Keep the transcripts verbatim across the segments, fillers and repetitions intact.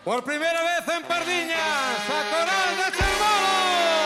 Por primera vez en Pardiñas, a Coral de Sermolo.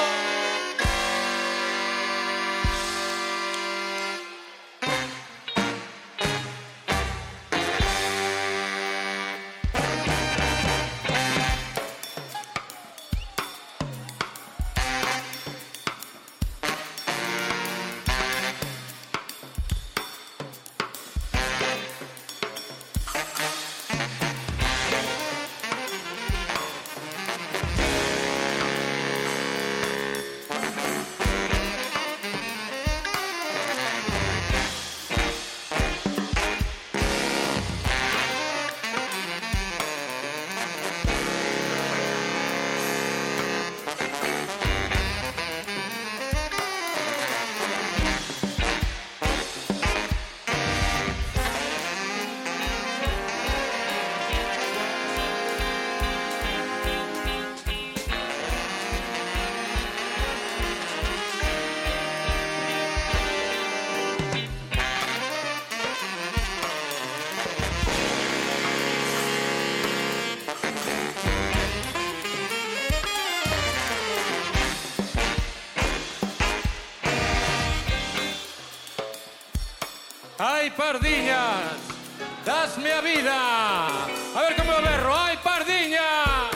¡Ay, Pardiñas! ¡Dasme a vida! A ver cómo lo berro. ¡Ay, Pardiñas!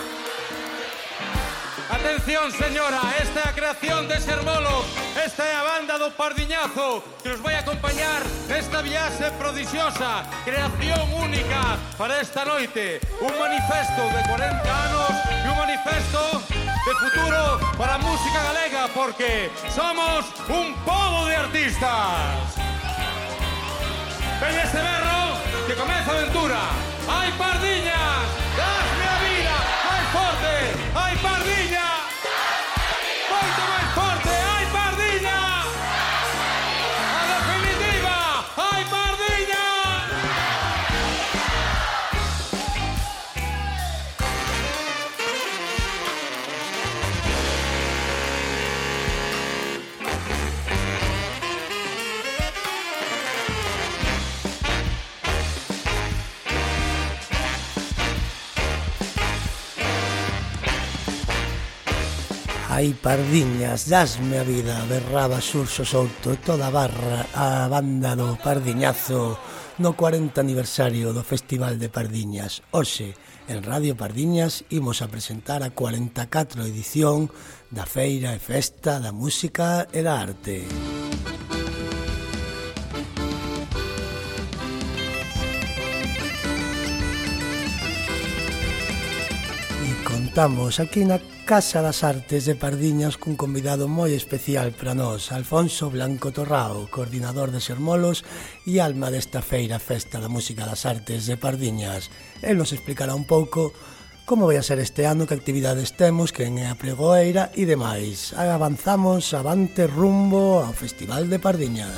Atención, señora, esta é a creación de Sermolo. Esta é a banda do Pardiñazo que nos vai acompañar nesta viaxe prodixiosa. Creación única para esta noite. Un manifesto de corenta anos e un manifesto de futuro para a música galega, porque somos un pobo de artistas. Ven este berro que comeza a aventura. ¡Ay, Pardiñas! ¡Dasme a vida! ¡Máis forte! ¡Ay, Pardiñas! ¡Moito máis forte! ¡Ay, Pardiñas! ¡A definitiva! ¡Ay, Pardiñas! Ai, Pardiñas, dasme a vida, berraba Xurxo Souto e toda a barra a banda do Pardiñazo no cuarenta aniversario do Festival de Pardiñas. Hoxe, en Radio Pardiñas, imos a presentar a cuarenta e catro edición da Feira e Festa da Música e da Arte. Contamos aquí na Casa das Artes de Pardiñas cun convidado moi especial para nós, Alfonso Blanco Torrao, coordinador de Sermolos e alma desta feira Festa da Música das Artes de Pardiñas. El nos explicará un pouco como vai a ser este ano, que actividades temos, quen é a pregoeira e demais. Avanzamos avante rumbo ao Festival de Pardiñas.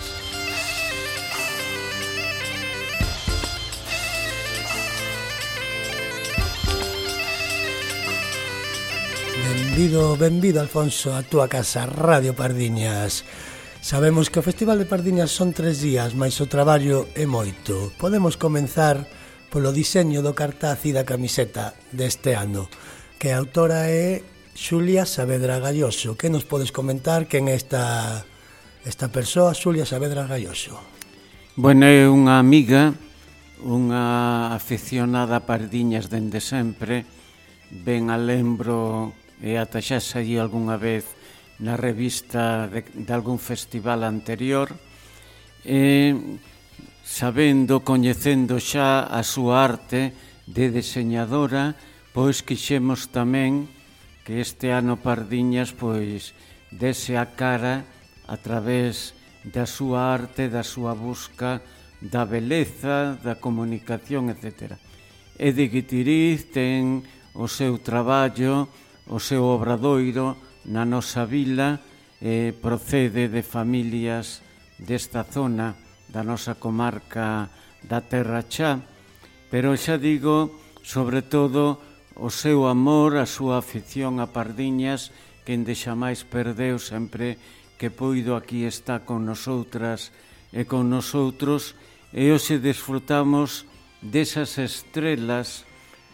Benvido, benvido, Alfonso, a túa casa, Radio Pardiñas. Sabemos que o Festival de Pardiñas son tres días, mais o traballo é moito. Podemos comenzar polo diseño do cartaz e da camiseta deste ano, que a autora é Xulia Saavedra Gayoso. Que nos podes comentar quen é esta, esta persoa, Xulia Saavedra Gayoso? Bueno, é unha amiga, unha aficionada a Pardiñas dende sempre. Ben a lembro e ata xa saí algunha vez na revista de, de algún festival anterior, e sabendo, coñecendo xa a súa arte de deseñadora, pois quixemos tamén que este ano Pardiñas pois dese a cara a través da súa arte, da súa busca da beleza, da comunicación, etcétera. E de Guitiriz ten o seu traballo, o seu obradoiro na nosa vila, eh, procede de familias desta zona da nosa comarca da Terra Chá, pero xa digo, sobre todo, o seu amor, a súa afición a Pardiñas, que ende xamais perdeu, sempre que poido aquí está con nosotras e con nosotros, e hoxe desfrutamos desas estrelas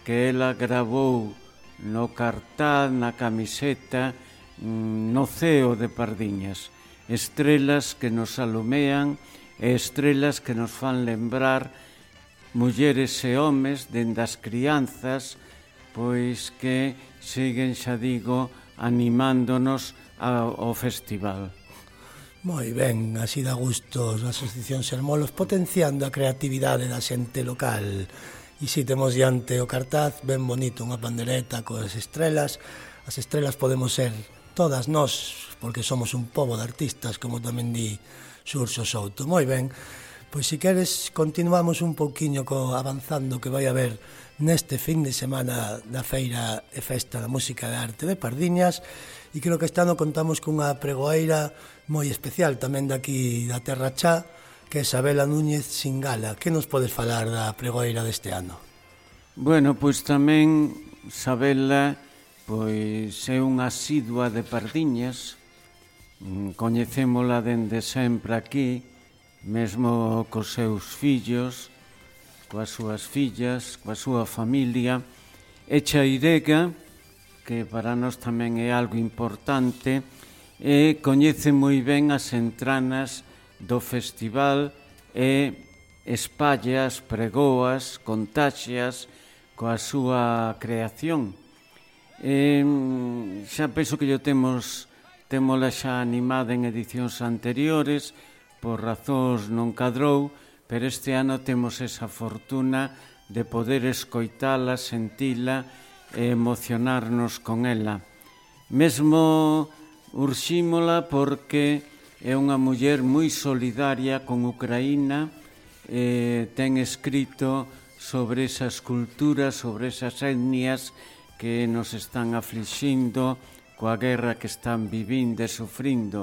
que ela gravou no cartaz, na camiseta, no ceo de Pardiñas. Estrelas que nos alumean e estrelas que nos fan lembrar mulleres e homes, dende as crianzas, pois que siguen, xa digo, animándonos ao festival. Moi ben, así dá gusto a Asociación Sermolos potenciando a creatividade da xente local. E si temos diante o cartaz ben bonito, unha pandereta coas estrelas. As estrelas podemos ser todas nós, porque somos un pobo de artistas, como tamén di Xurxo Souto. Moi ben, pois se queres continuamos un pouquiño co avanzando que vai haber neste fin de semana da Feira e Festa da Música e Arte de Pardiñas, e creo que este ano contamos cunha pregoeira moi especial tamén daqui da Terra Chá, que é Sabela Núñez Singala. Que nos podes falar da pregoeira deste ano? Bueno, pois tamén Sabela pois é unha asidua de Pardiñas, coñecémola dende sempre aquí, mesmo cos seus fillos, coas súas fillas, coa súa familia, e chairega, que para nós tamén é algo importante, e coñece moi ben as entranas do festival e espallas, pregoas, contaxias coa súa creación. E, xa penso que yo temos témola xa animada en edicións anteriores, por razóns non cadrou, pero este ano temos esa fortuna de poder escoitala, sentila e emocionarnos con ela. Mesmo urxímola porque é unha muller moi solidaria con Ucraína, e ten escrito sobre esas culturas, sobre esas etnias que nos están aflixindo coa guerra que están vivindo e sufrindo.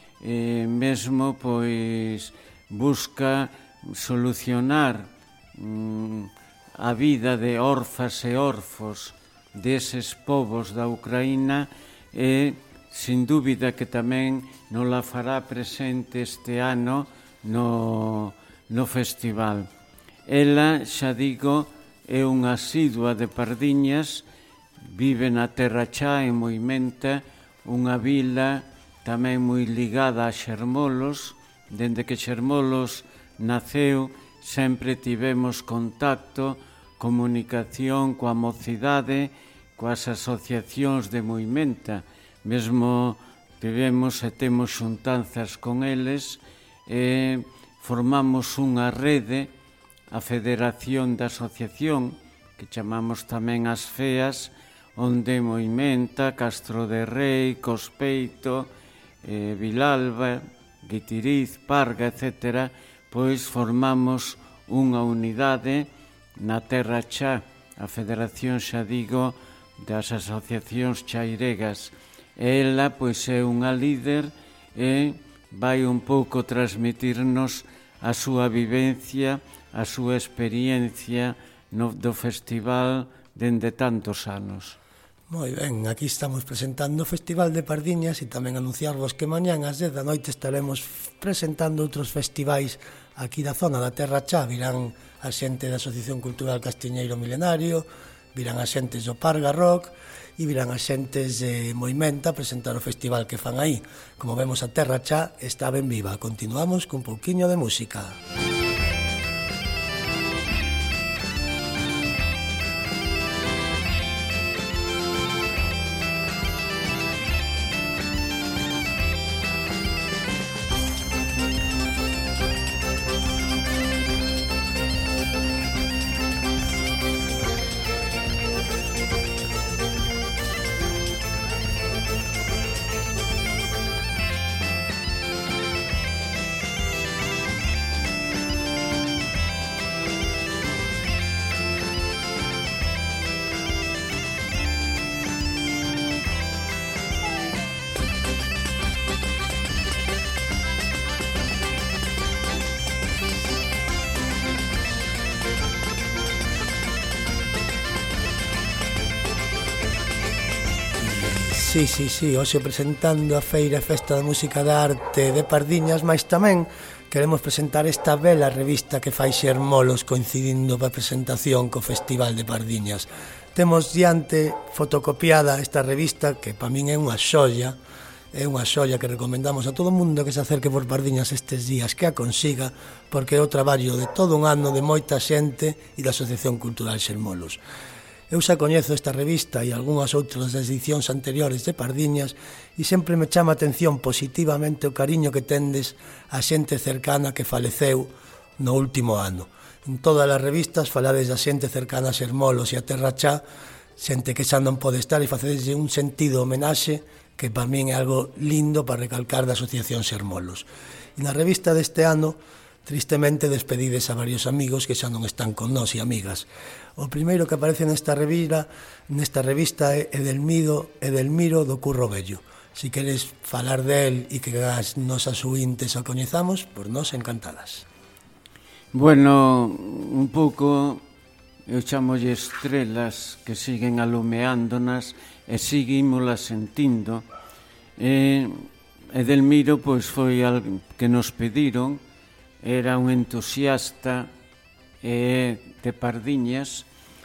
E mesmo, pois, busca solucionar mm, a vida de orfas e orfos deses povos da Ucraína e, sin dúbida, que tamén nos la fará presente este ano no, no festival. Ela, xa digo, é unha asidua de Pardiñas, vive na Terra Chá, en Moimenta, unha vila tamén moi ligada a Xermolos. Dende que Xermolos naceu, sempre tivemos contacto, comunicación coa mocidade, coas asociacións de Moimenta. Mesmo tivemos e temos xuntanzas con eles e formamos unha rede, a Federación da Asociación, que chamamos tamén as FEAS, onde Moimenta, Castro de Rei, Cospeito, eh, Vilalba, Guitiriz, Parga, etcétera, pois formamos unha unidade na Terra Chá, a Federación, xa digo, das Asociacións Chairegas. Ela, pois, é unha líder e vai un pouco transmitirnos a súa vivencia, a súa experiencia no, do festival dende tantos anos. Moi ben, aquí estamos presentando o Festival de Pardiñas e tamén anunciarvos que mañán ás dez da noite estaremos presentando outros festivais aquí da zona da Terra Chá. Virán a xente da Asociación Cultural Castiñeiro Milenario, virán a xentes do Parga Rock e virán a xentes de Moimenta a presentar o festival que fan aí. Como vemos, a Terra Chá está ben viva. Continuamos cun pouquiño de música. Sí, sí, sí, hoxe presentando a Feira e Festa da Música da Arte de Pardiñas, mas tamén queremos presentar esta bela revista que fai Xermolos coincidindo pa presentación co Festival de Pardiñas. Temos diante fotocopiada esta revista que pa min é unha xoia, é unha xoia que recomendamos a todo mundo que se acerque por Pardiñas estes días, que a consiga, porque é o traballo de todo un ano de moita xente e da Asociación Cultural Xermolos. Eu xa coñezo esta revista e algunhas outras das edicións anteriores de Pardiñas e sempre me chama a atención positivamente o cariño que tendes a xente cercana que faleceu no último ano. En todas as revistas falades da xente cercana a Xermolos e a Terra Chá, xente que xa non pode estar e facedeslle un sentido homenaxe que para min é algo lindo para recalcar da Asociación Xermolos. E na revista deste ano, tristemente despedides a varios amigos que xa non están con nós e amigas. O primeiro que aparece nesta revista, nesta revista é Edelmiro, Edelmiro do Curro Vello. Si queres falar del e que as nosas uintes o coñezamos, por nós encantadas. Bueno, un pouco eu chamolle estrelas que siguen alumeándonas e seguímolas sentindo. E Edelmiro pois foi algo que nos pediron, era un entusiasta eh, de Pardiñas,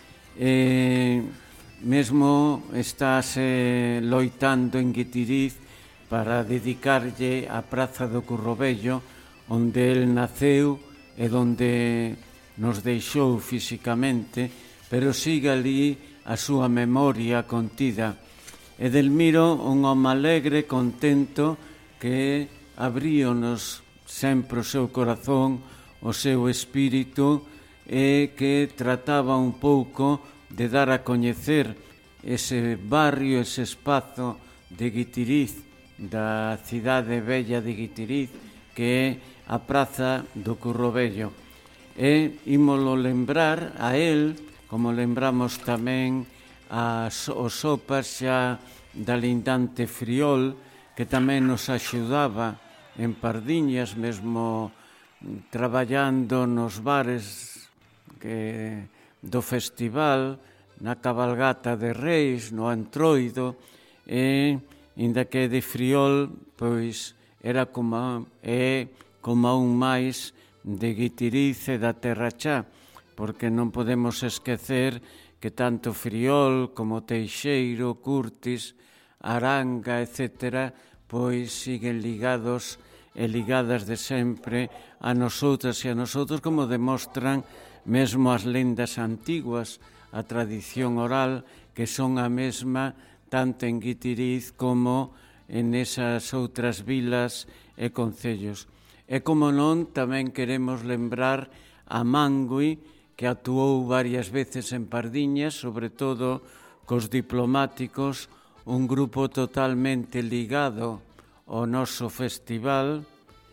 e mesmo estáse loitando en Guitiriz para dedicarlle a Praza do Curro Vello, onde el naceu e onde nos deixou físicamente, pero sigue ali a súa memoria contida. Edelmiro, un home alegre, contento, que abríonos sempre o seu corazón, o seu espírito, e que trataba un pouco de dar a coñecer ese barrio, ese espazo de Guitiriz, da cidade bella de Guitiriz, que é a Praza do Curro Vello. E ímolo lembrar a él, como lembramos tamén as, os sopas xa da lindante Friol, que tamén nos axudaba en Pardiñas, mesmo traballando nos bares que, do festival, na cabalgata de Reis, no Antroido, e, inda que de Friol, pois, era como, é como un máis de Guitiriz e da Terra Chá, porque non podemos esquecer que tanto Friol como Teixeiro, Curtis, Aranga, etcétera, pois siguen ligados e ligadas de sempre a nosotras e a nosotros, como demostran mesmo as lendas antiguas, a tradición oral, que son a mesma tanto en Guitiriz como en esas outras vilas e concellos. E como non, tamén queremos lembrar a Mangui, que actuou varias veces en Pardiñas, sobre todo cos diplomáticos, un grupo totalmente ligado ao noso festival.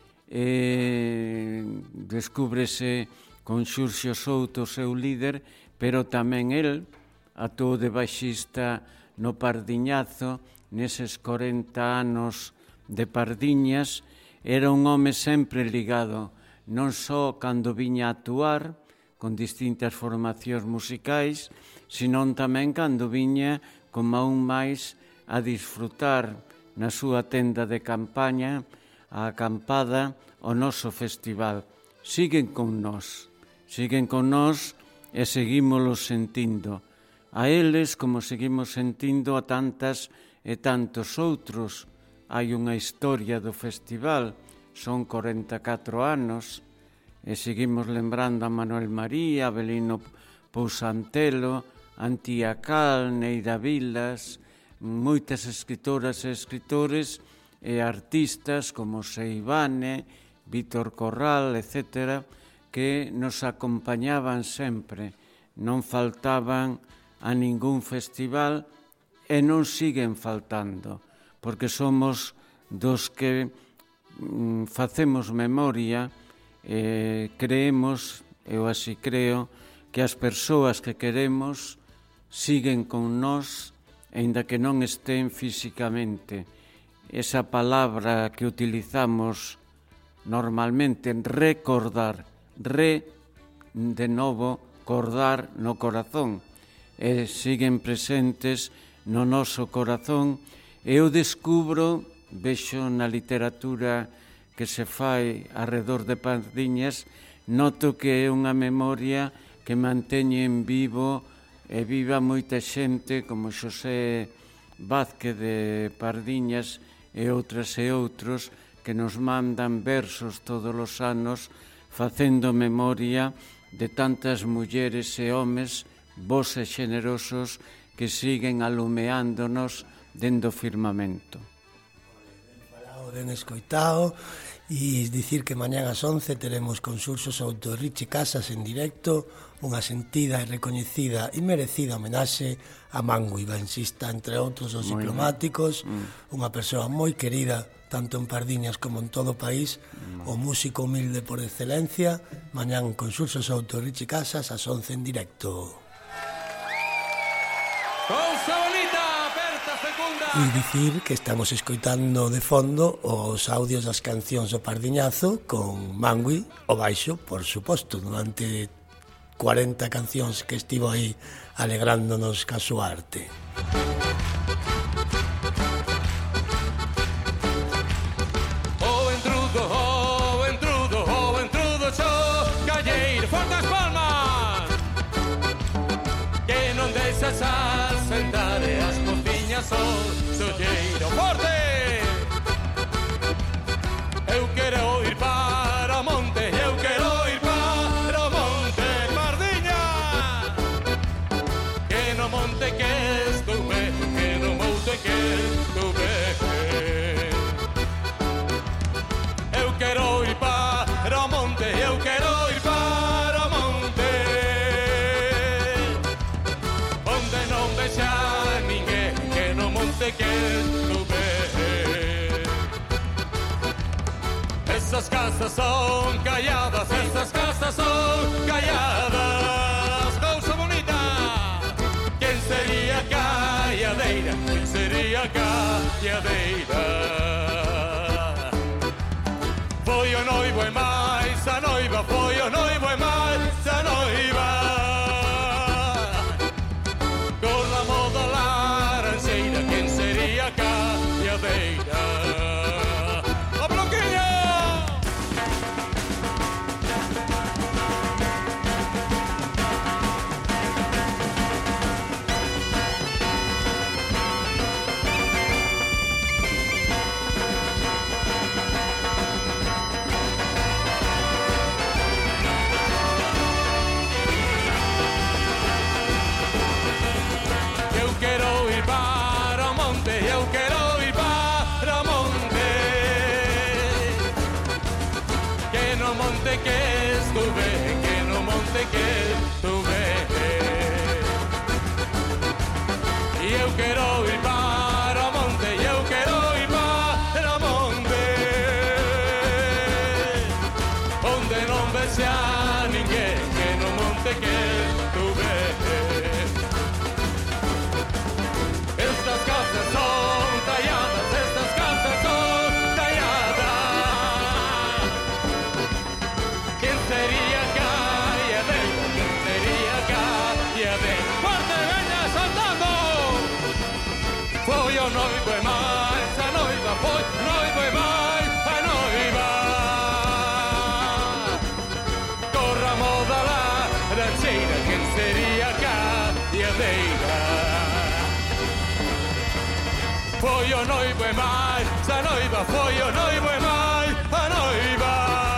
E descúbrese con Xurxo Souto, seu líder, pero tamén el actuou de baixista no Pardiñazo, neses corenta anos de Pardiñas. Era un home sempre ligado, non só cando viña a actuar con distintas formacións musicais, senón tamén cando viña como aún máis a disfrutar na súa tenda de campaña, a acampada, o noso festival. Siguen con nós, siguen con nós e seguímolos sentindo. A eles, como seguimos sentindo a tantas e tantos outros. Hai unha historia do festival, son corenta e catro anos, e seguimos lembrando a Manuel María, a Belino Pousantelo, Antía Cal, Neida Vilas, moitas escritoras e escritores e artistas como Seivane, Vítor Corral, etcétera, que nos acompañaban sempre, non faltaban a ningún festival e non siguen faltando, porque somos dos que mm, facemos memoria e creemos, eu así creo, que as persoas que queremos siguen con nós, aínda que non estén físicamente. Esa palabra que utilizamos normalmente, recordar, re, de novo, cordar no corazón, e siguen presentes no noso corazón. Eu descubro, vexo na literatura que se fai arredor de Pardiñas, noto que é unha memoria que manteñe en vivo e viva moita xente como Xosé Vázquez de Pardiñas e outras e outros que nos mandan versos todos os anos facendo memoria de tantas mulleres e homes bos e xenerosos que siguen alumeándonos dende o firmamento. Ben escoitao e dicir que mañán ás once teremos con Xurxo Souto e Richi Casas en directo unha sentida e recoñecida e merecida homenaxe a Mangui, baixista entre outros os diplomáticos, mm. unha persoa moi querida tanto en Pardiñas como en todo o país, mm. o músico humilde por excelencia. Mañán con Xurxo Souto e Richi Casas ás once en directo. Cousa bonita, aperta segunda. E dicir que estamos escoitando de fondo os audios das cancións do Pardiñazo con Mangui, o baixo, por suposto, durante cuarenta cancións que estivo aí alegrándonos ca súa arte. O entrudo, o entrudo, o entrudo xo, calleiro, fortes palmas, que non deixas a sentar e as cociñas o solleiro forte. Eu quero ir para o monte, eu quero ir para o monte, Pardiña, que no monte que estuve, que no monte que estuve. Eu quero ir para o monte, eu quero ir para o monte, onde non vexa ninguén, que no monte que estuve. Esas casas son calladas, esas casas son calladas. Cousa bonita, quen sería calladeira, quen sería calladeira. Foi o noivo e máis a noiva, foi o noivo e máis a noiva, con ramo da laranxeira, quen sería calladeira. O bloquiño! Eu quero ir para o monte, eu quero ir para o monte, que no monte que estuve, que no monte que estuve. E eu quero ir para o monte, eu quero ir para o monte, onde non vexa ninguén, que no monte que estuve. Estas casas son talladas, estas casas son talladas. ¿Quién sería calladeira? ¿Quién sería calladeira? ¡Fuerte, veña saltando! Foi o noivo e máis a noiva, foi o noivo e máis a noiva, co ramo da laranxeira, quen sería calladeira? Foi o noivo e máis a noiva, foi o noivo e máis a noiva,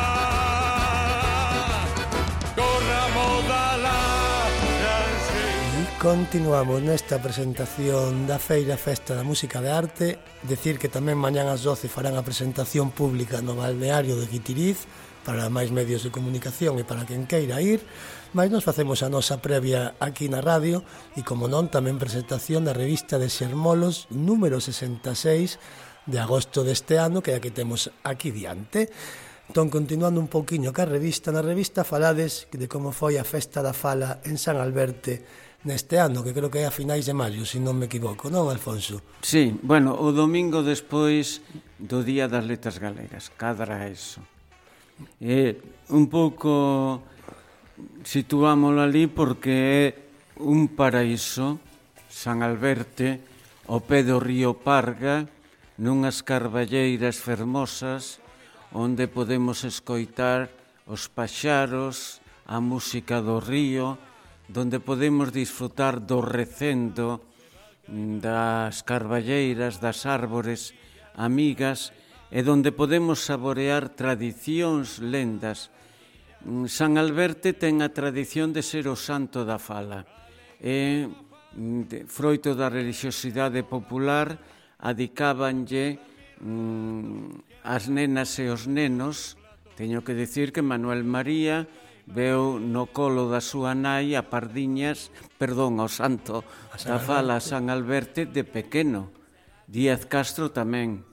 co ramo da laranxeira. E continuamos nesta presentación da Feira Festa da Música de Arte. Decir que tamén mañán ás doce farán a presentación pública no balneario de Guitiriz para máis medios de comunicación e para quen queira ir, mas nos facemos a nosa previa aquí na radio e, como non, tamén presentación da revista de Xermolos número sesenta e seis de agosto deste ano, que é a que temos aquí diante. Entón, continuando un pouquiño ca revista, na revista falades de como foi a Festa da Fala en San Alberte neste ano, que creo que é a finais de maio, se non me equivoco, non, Alfonso? Sí, bueno, o domingo despois do Día das Letras Galegas, cadra eso. É un pouco situámoslo ali porque é un paraíso, San Alberte, ao pé do río Parga, nunhas carballeiras fermosas, onde podemos escoitar os paxaros, a música do río, donde podemos disfrutar do recendo das carballeiras, das árbores amigas, e donde podemos saborear tradicións, lendas. San Alberte ten a tradición de ser o santo da fala. E, froito da religiosidade popular, adicábanlle mm, as nenas e os nenos. Teño que dicir que Manuel María veu no colo da súa nai a Pardiñas, perdón, ao santo da fala, a San Alberte, de pequeno. Díaz Castro tamén.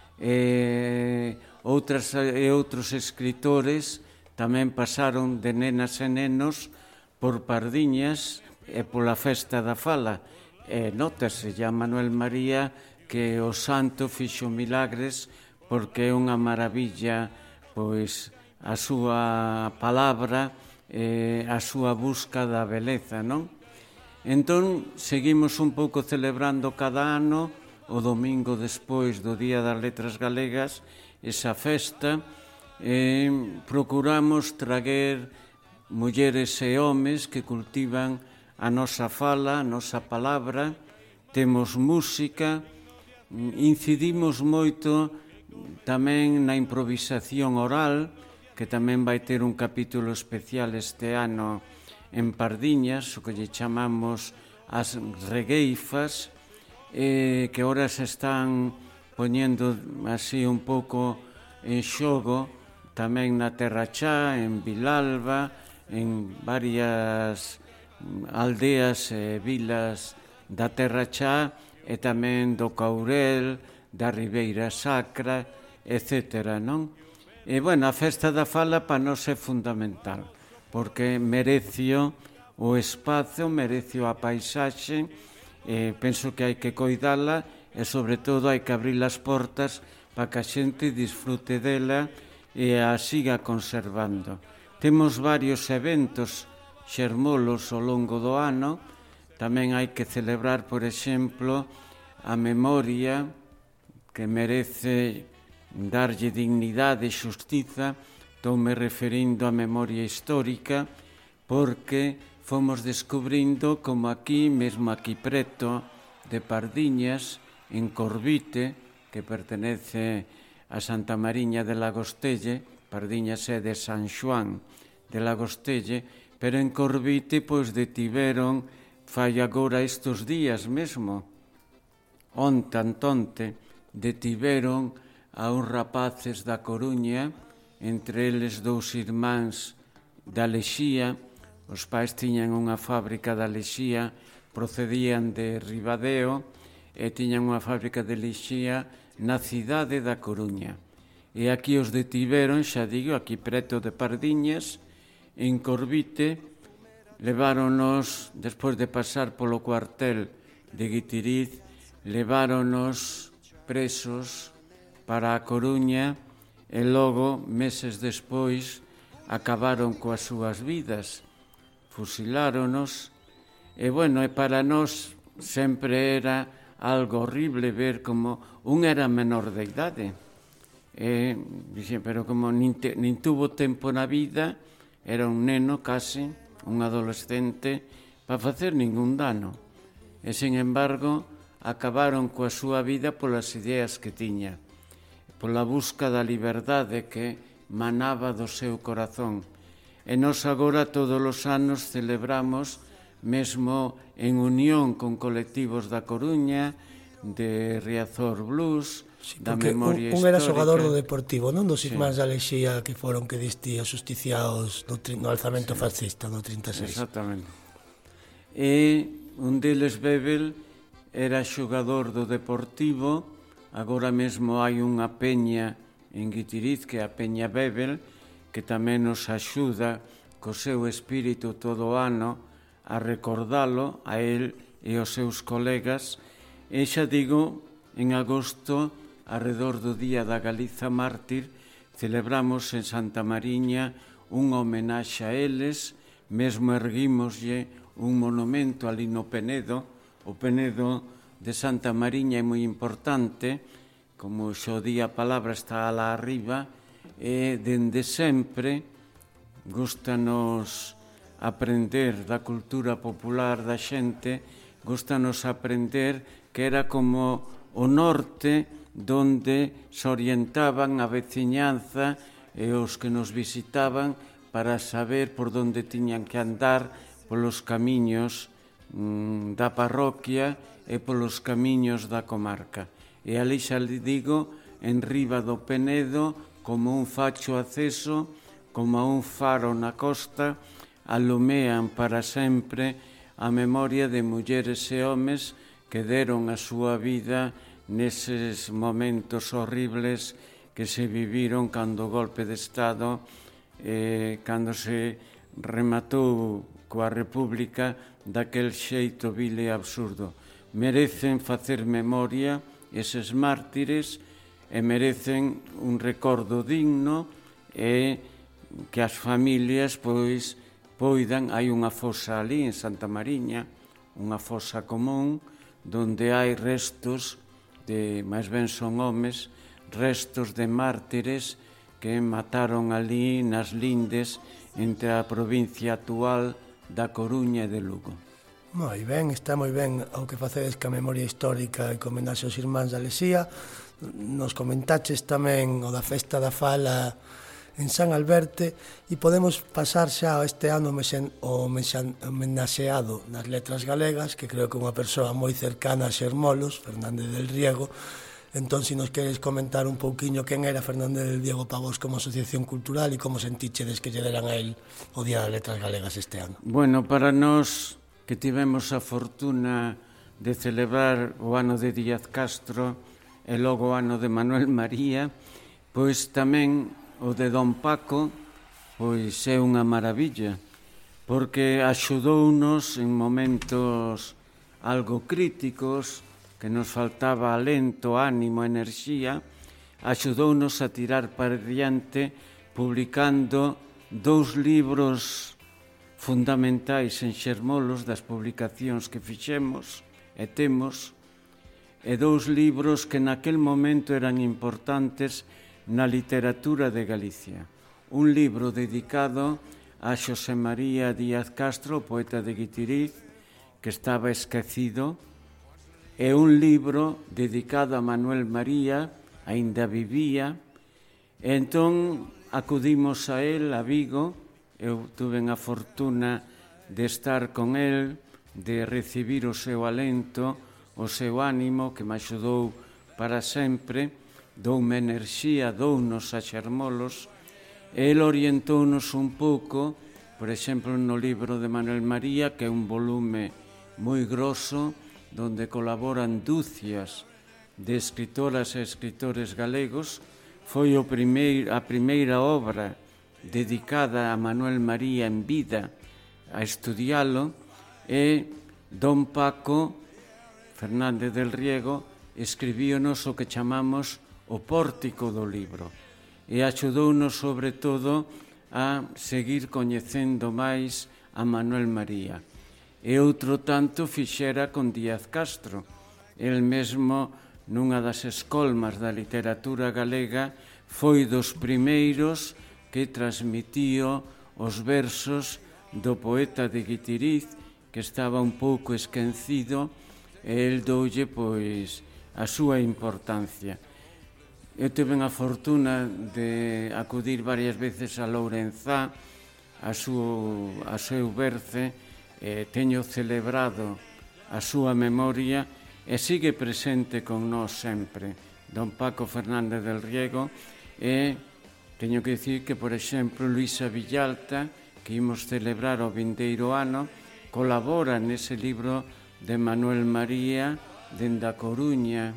E, outras, e outros escritores tamén pasaron de nenas e nenos por Pardiñas e pola festa da fala. E notase ya Manuel María que o santo fixo milagres, porque é unha maravilla, pois, a súa palabra, eh, a súa busca da beleza, non? Entón, seguimos un pouco celebrando cada ano, o domingo despois do Día das Letras Galegas, esa festa, e procuramos traer mulleres e homes que cultivan a nosa fala, a nosa palabra. Temos música, incidimos moito tamén na improvisación oral, que tamén vai ter un capítulo especial este ano en Pardiñas, o que lle chamamos as regueifas, eh, que ora se están poñendo así un pouco en xogo tamén na Terra Chá, en Vilalba, en varias aldeas e vilas da Terra Chá, e tamén do Caurel, da Ribeira Sacra, etcétera, non? E, bueno, a festa da fala para nós é fundamental, porque merecio o espazo, merecio a paisaxe, e penso que hai que coidala, e, sobre todo, hai que abrir as portas para que a xente disfrute dela e a siga conservando. Temos varios eventos xermolos ao longo do ano. Tamén hai que celebrar, por exemplo, a memoria, que merece darlle dignidade e xustiza. Estou-me referindo á memoria histórica, porque fomos descubrindo como aquí, mesmo aquí preto de Pardiñas, en Corvite, que pertenece a Santa Mariña de Lagostelle, Pardiñas é de San Xoán de Lagostelle, pero en Corvite pois detiveron, fai agora estes días mesmo, onte antonte, detiveron a uns rapaces da Coruña, entre eles dous irmáns da Lexía. Os pais tiñan unha fábrica da Lexía, procedían de Ribadeo, e tiñan unha fábrica de Lexía na cidade da Coruña. E aquí os detiveron, xa digo, aquí preto de Pardiñas, en Corvite. Leváronos, despois de pasar polo cuartel de Guitiriz, leváronos presos para a Coruña, e logo, meses despois, acabaron coas súas vidas, fusiláronos. E, bueno, e para nós sempre era algo horrible ver como un era menor de idade. E, dixen, pero como nin, te, nin tuvo tempo na vida, era un neno case, un adolescente, para facer ningún dano. E, sen embargo, acabaron coa súa vida polas ideas que tiña, pola busca da liberdade que manaba do seu corazón. E nós agora todos os anos celebramos, mesmo en unión con colectivos da Coruña, de Riazor Blues, sí, da memoria un, un histórica. era xogador do Deportivo, non? Dos irmáns sí. da Lexía que foron, que diste, justiciados no, no alzamento sí. fascista do trinta e seis. Exactamente. E un deles, Bebel, era xogador do Deportivo. Agora mesmo hai unha peña en Guitiriz, que é a Peña Bebel, que tamén nos axuda co seu espírito todo o ano a recordalo a él e aos seus colegas. E xa digo, en agosto, arredor do Día da Galiza Mártir, celebramos en Santa Mariña unha homenaxe a eles, mesmo erguímoslle un monumento ali no Penedo. O Penedo de Santa Mariña é moi importante, como xo di a palabra, está alá arriba, e dende sempre gustanos aprender da cultura popular da xente, gustanos aprender que era como o norte donde se orientaban a veciñanza e os que nos visitaban para saber por donde tiñan que andar polos camiños mm, da parroquia e polos camiños da comarca. E ali xa lhe digo, en riba do Penedo, como un facho acceso, como un faro na costa, alumean para sempre a memoria de mulleres e homes que deron a súa vida neses momentos horribles que se viviron cando o golpe de Estado, eh, cando se rematou coa República daquel xeito vil e absurdo. Merecen facer memoria eses mártires e merecen un recordo digno e que as familias pois poidan, hai unha fosa ali en Santa Mariña, unha fosa común donde hai restos de, máis ben son homes, restos de mártires que mataron ali nas lindes entre a provincia actual da Coruña e de Lugo. Moi ben, está moi ben o que facedes ca memoria histórica e comendarse aos irmáns da Lesía. Nos comentaches tamén o da Festa da Fala en San Alberte e podemos pasar xa este ano o homenaxeado nas letras galegas, que creo que é unha persoa moi cercana a Xermolos, Fernández del Riego. Entón, se nos queres comentar un pouquiño quen era Fernández del Riego para vos como asociación cultural e como sentíchedes que lle deran a él o Día das Letras Galegas este ano. Bueno, para nós que tivemos a fortuna de celebrar o ano de Díaz Castro e logo o ano de Manuel María, pois tamén o de Don Paco pois é unha maravilla, porque axudounos en momentos algo críticos, que nos faltaba alento, ánimo, enerxía, axudounos a tirar para diante publicando dous libros fundamentais en Xermolos das publicacións que fixemos e temos, e dous libros que naquel momento eran importantes na literatura de Galicia. Un libro dedicado a Xosé María Díaz Castro, poeta de Guitiriz, que estaba esquecido, e un libro dedicado a Manuel María, aínda vivía, e entón acudimos a él, a Vigo. Eu tuve a fortuna de estar con él, de recibir o seu alento, o seu ánimo, que me axudou para sempre, doume enerxía, dounos a Xermolos, e ele orientounos un pouco, por exemplo, no libro de Manuel María, que é un volume moi grosso, donde colaboran dúcias de escritoras e escritores galegos. Foi o primeiro, a primeira obra dedicada a Manuel María en vida a estudialo, e Don Paco Fernández del Riego escribíonos o que chamamos o pórtico do libro, e axudounos sobre todo a seguir coñecendo máis a Manuel María. E outro tanto fixera con Díaz Castro. El mesmo, nunha das escolmas da literatura galega, foi dos primeiros que transmitío os versos do poeta de Guitiriz, que estaba un pouco esquecido, e el doulle pois a súa importancia. Eu tive a fortuna de acudir varias veces a Lourenzá, a, súa, a seu berce, e teño celebrado a súa memoria, e sigue presente con nós sempre, Don Paco Fernández del Riego. E teño que dicir que, por exemplo, Luisa Villalta, que imos celebrar o vindeiro ano, colabora nese libro de Manuel María, dende a Coruña,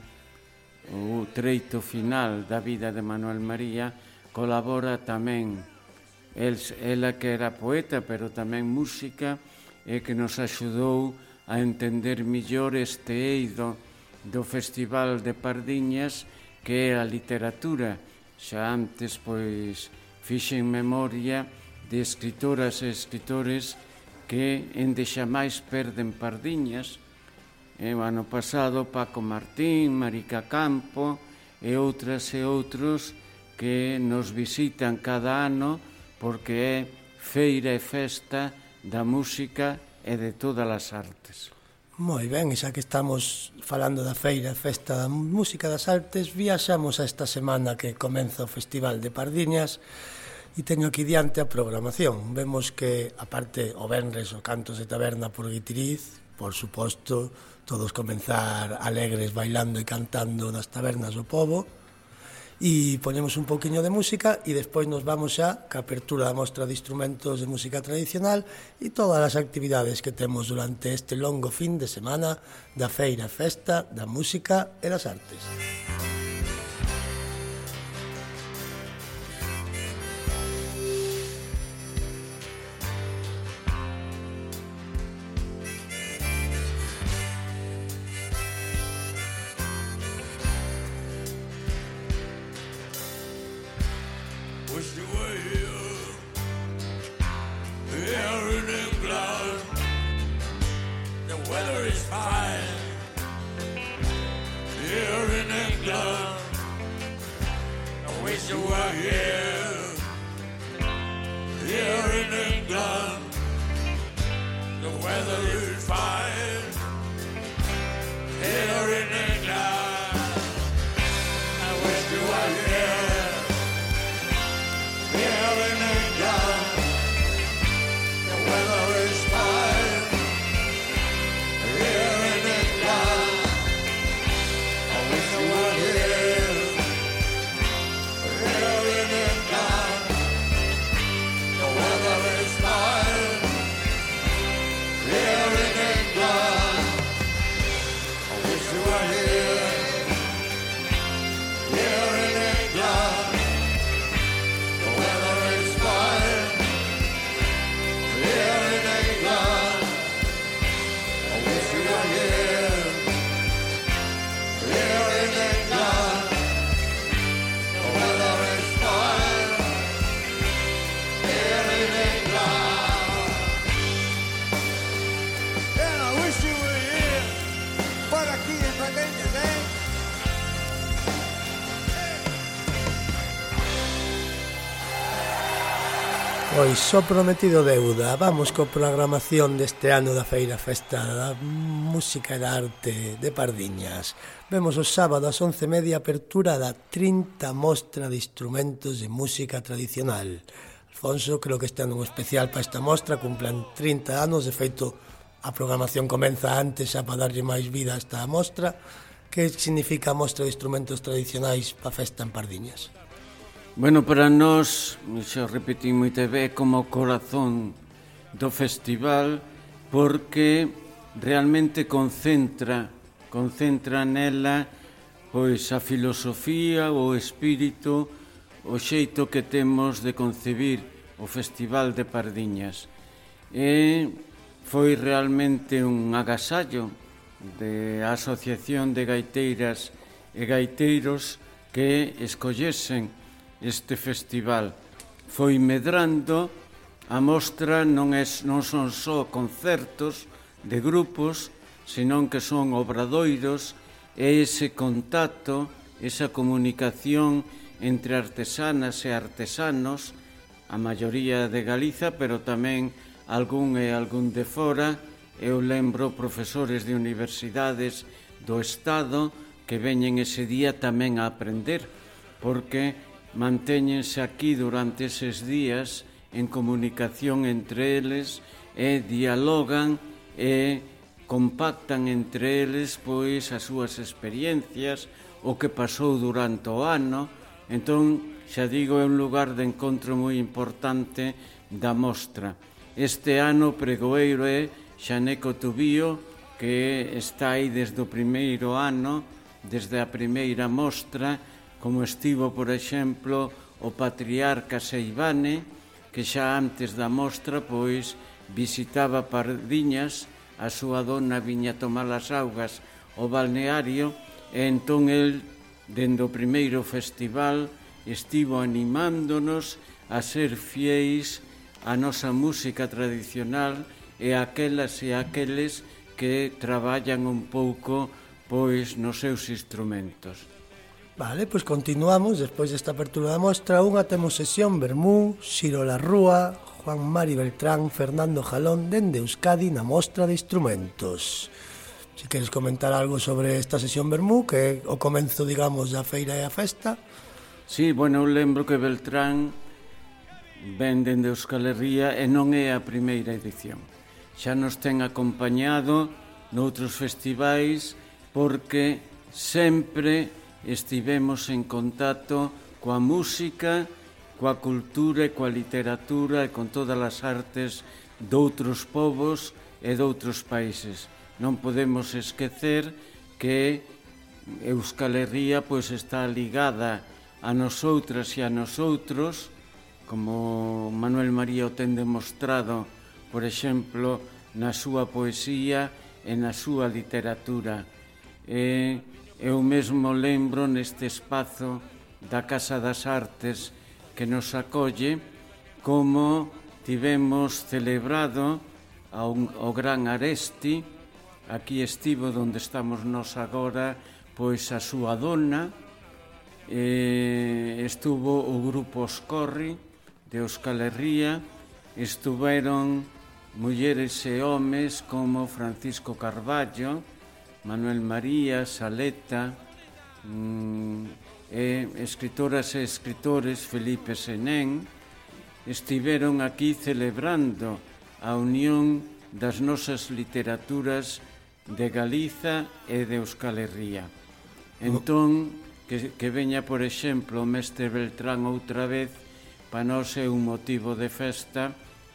o treito final da vida de Manuel María, colabora tamén. El, ela que era poeta, pero tamén música, e que nos axudou a entender millor este eido do Festival de Pardiñas, que é a literatura. Xa antes, pois, fixen memoria de escritoras e escritores que ende xa máis perden Pardiñas. E o ano pasado, Paco Martín, Marica Campo e outras e outros que nos visitan cada ano porque é feira e festa da música e de todas as artes. Moi ben, e xa que estamos falando da feira e festa da música das artes, viaxamos a esta semana que comeza o Festival de Pardiñas e teño aquí diante a programación. Vemos que, aparte, o venres, o Cantos de Taberna por Guitiriz, por suposto, todos comenzar alegres bailando e cantando nas tabernas do pobo, e poñemos un pouquiño de música e despois nos vamos xa ca apertura da mostra de instrumentos de música tradicional e todas as actividades que temos durante este longo fin de semana da feira e festa da música e das artes. Pois só prometido deuda, vamos coa programación deste ano da Feira Festa da Música e da Arte de Pardiñas. Vemos o sábado ás once e media apertura da trinta mostra de instrumentos de música tradicional. Alfonso, creo que este ano un especial para esta mostra, cumplan trinta anos, de feito a programación comeza antes xa para darlle máis vida a esta mostra. Que significa a mostra de instrumentos tradicionais para a festa en Pardiñas? Bueno, para nós, xa repetí moita vez, como o corazón do festival, porque realmente concentra, concentra nela pois a filosofía, o espírito, o xeito que temos de concebir o Festival de Pardiñas. E foi realmente un agasallo da Asociación de Gaiteiras e Gaiteiros que escollesen este festival. Foi medrando, a mostra non, é, non son só concertos de grupos, senón que son obradoiros e ese contacto, esa comunicación entre artesanas e artesanos, a maioría de Galiza, pero tamén algún e algún de fora. Eu lembro profesores de universidades do Estado que veñen ese día tamén a aprender, porque mantéñense aquí durante eses días en comunicación entre eles e dialogan e compactan entre eles pois as súas experiencias, o que pasou durante o ano. Entón, xa digo, é un lugar de encontro moi importante da mostra. Este ano o pregoeiro é Xaneco Tubío, que está aí desde o primeiro ano, desde a primeira mostra, como estivo, por exemplo, o patriarca Seivane, que xa antes da mostra pois visitaba Pardiñas, a súa dona viña tomar as augas ao balneario, e entón el, dende o primeiro festival, estivo animándonos a ser fieis á nosa música tradicional e aquelas e aqueles que traballan un pouco pois nos seus instrumentos. Vale, pois continuamos, despois desta apertura da mostra. Unha temos sesión Vermú, Xiro La Rúa, Juan Mari Beltrán, Fernando Jalón, dende Euskadi na mostra de instrumentos. Se queres comentar algo sobre esta sesión Vermú, que é o comenzo, digamos, da feira e a festa. Sí, bueno, eu lembro que Beltrán ven dende Euskal Herria e non é a primeira edición. Xa nos ten acompañado noutros festivais porque sempre estivemos en contacto coa música, coa cultura e coa literatura e con todas as artes doutros povos e doutros países. Non podemos esquecer que Euskal Herria pois, está ligada a nosoutras e a nosoutros, como Manuel María o ten demostrado, por exemplo, na súa poesía e na súa literatura. E eu mesmo lembro neste espazo da Casa das Artes que nos acolle como tivemos celebrado ao gran Aresti. Aquí estivo onde estamos nós agora, pois a súa dona, e estuvo o grupo Oscorri de Euskal Herria, estuveron mulleres e homes como Francisco Carballo, Manuel María, Saleta, mmm, e escritoras e escritores Felipe Senén, estiveron aquí celebrando a unión das nosas literaturas de Galiza e de Euskal Herria. Entón, que, que veña, por exemplo, o mestre Beltrán outra vez, para nós é un motivo de festa.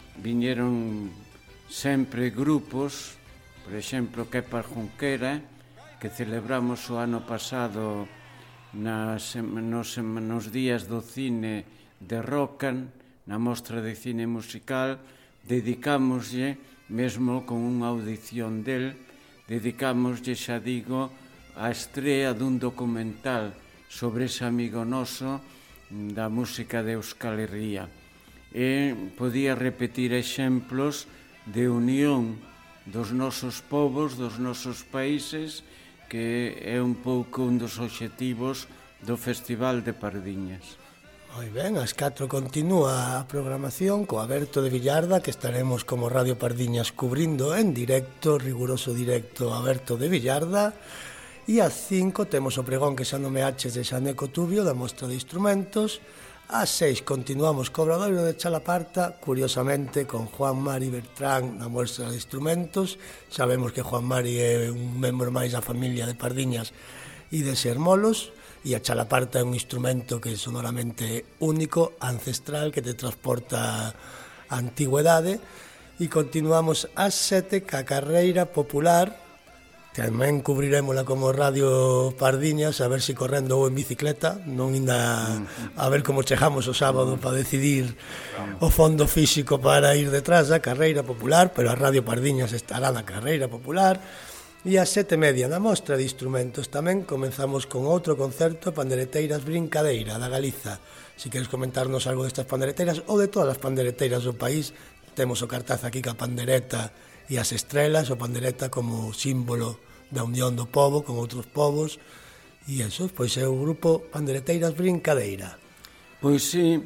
Viñeron sempre grupos, por exemplo, Kepa Junquera, que celebramos o ano pasado nas, nos, nos días do cine de Rocan, na mostra de cine musical, dedicámoslle, mesmo con unha audición del, dedicámoslle, xa digo, a estrea dun documental sobre ese amigo noso da música de Euskal Herria. E podía repetir exemplos de unión dos nosos povos, dos nosos países, que é un pouco un dos obxectivos do Festival de Pardiñas. Moi ben, ás catro continúa a programación co Aberto de Villarda, que estaremos como Radio Pardiñas cubrindo en directo, riguroso directo Aberto de Villarda. E ás cinco temos o pregón que xa nomeaches de Xaneco Tubio, da mostra de instrumentos. Ás seis continuamos co Obradoiro de Chalaparta, curiosamente con Juan Mari Bertrán na mostra de instrumentos. Sabemos que Juan Mari é un membro máis da familia de Pardiñas e de Sermolos, e a Chalaparta é un instrumento que é sonoramente único, ancestral, que te transporta a antigüedade. E continuamos ás sete ca carreira popular. Tamén cubriremosla como Radio Pardiñas, a ver se correndo ou en bicicleta, non ainda a ver como chegamos o sábado para decidir o fondo físico para ir detrás da carreira popular, pero a Radio Pardiñas estará na carreira popular. E ás sete e media na mostra de instrumentos tamén comenzamos con outro concerto, Pandereteiras Brincadeira, da Galiza. Se queres comentarnos algo destas pandereteiras ou de todas as pandereteiras do país, temos o cartaz aquí ca pandereta e as estrelas, o pandereta como símbolo da unión do povo con outros povos, e eso, pois é o grupo Pandereteiras Brincadeira. Pois sí,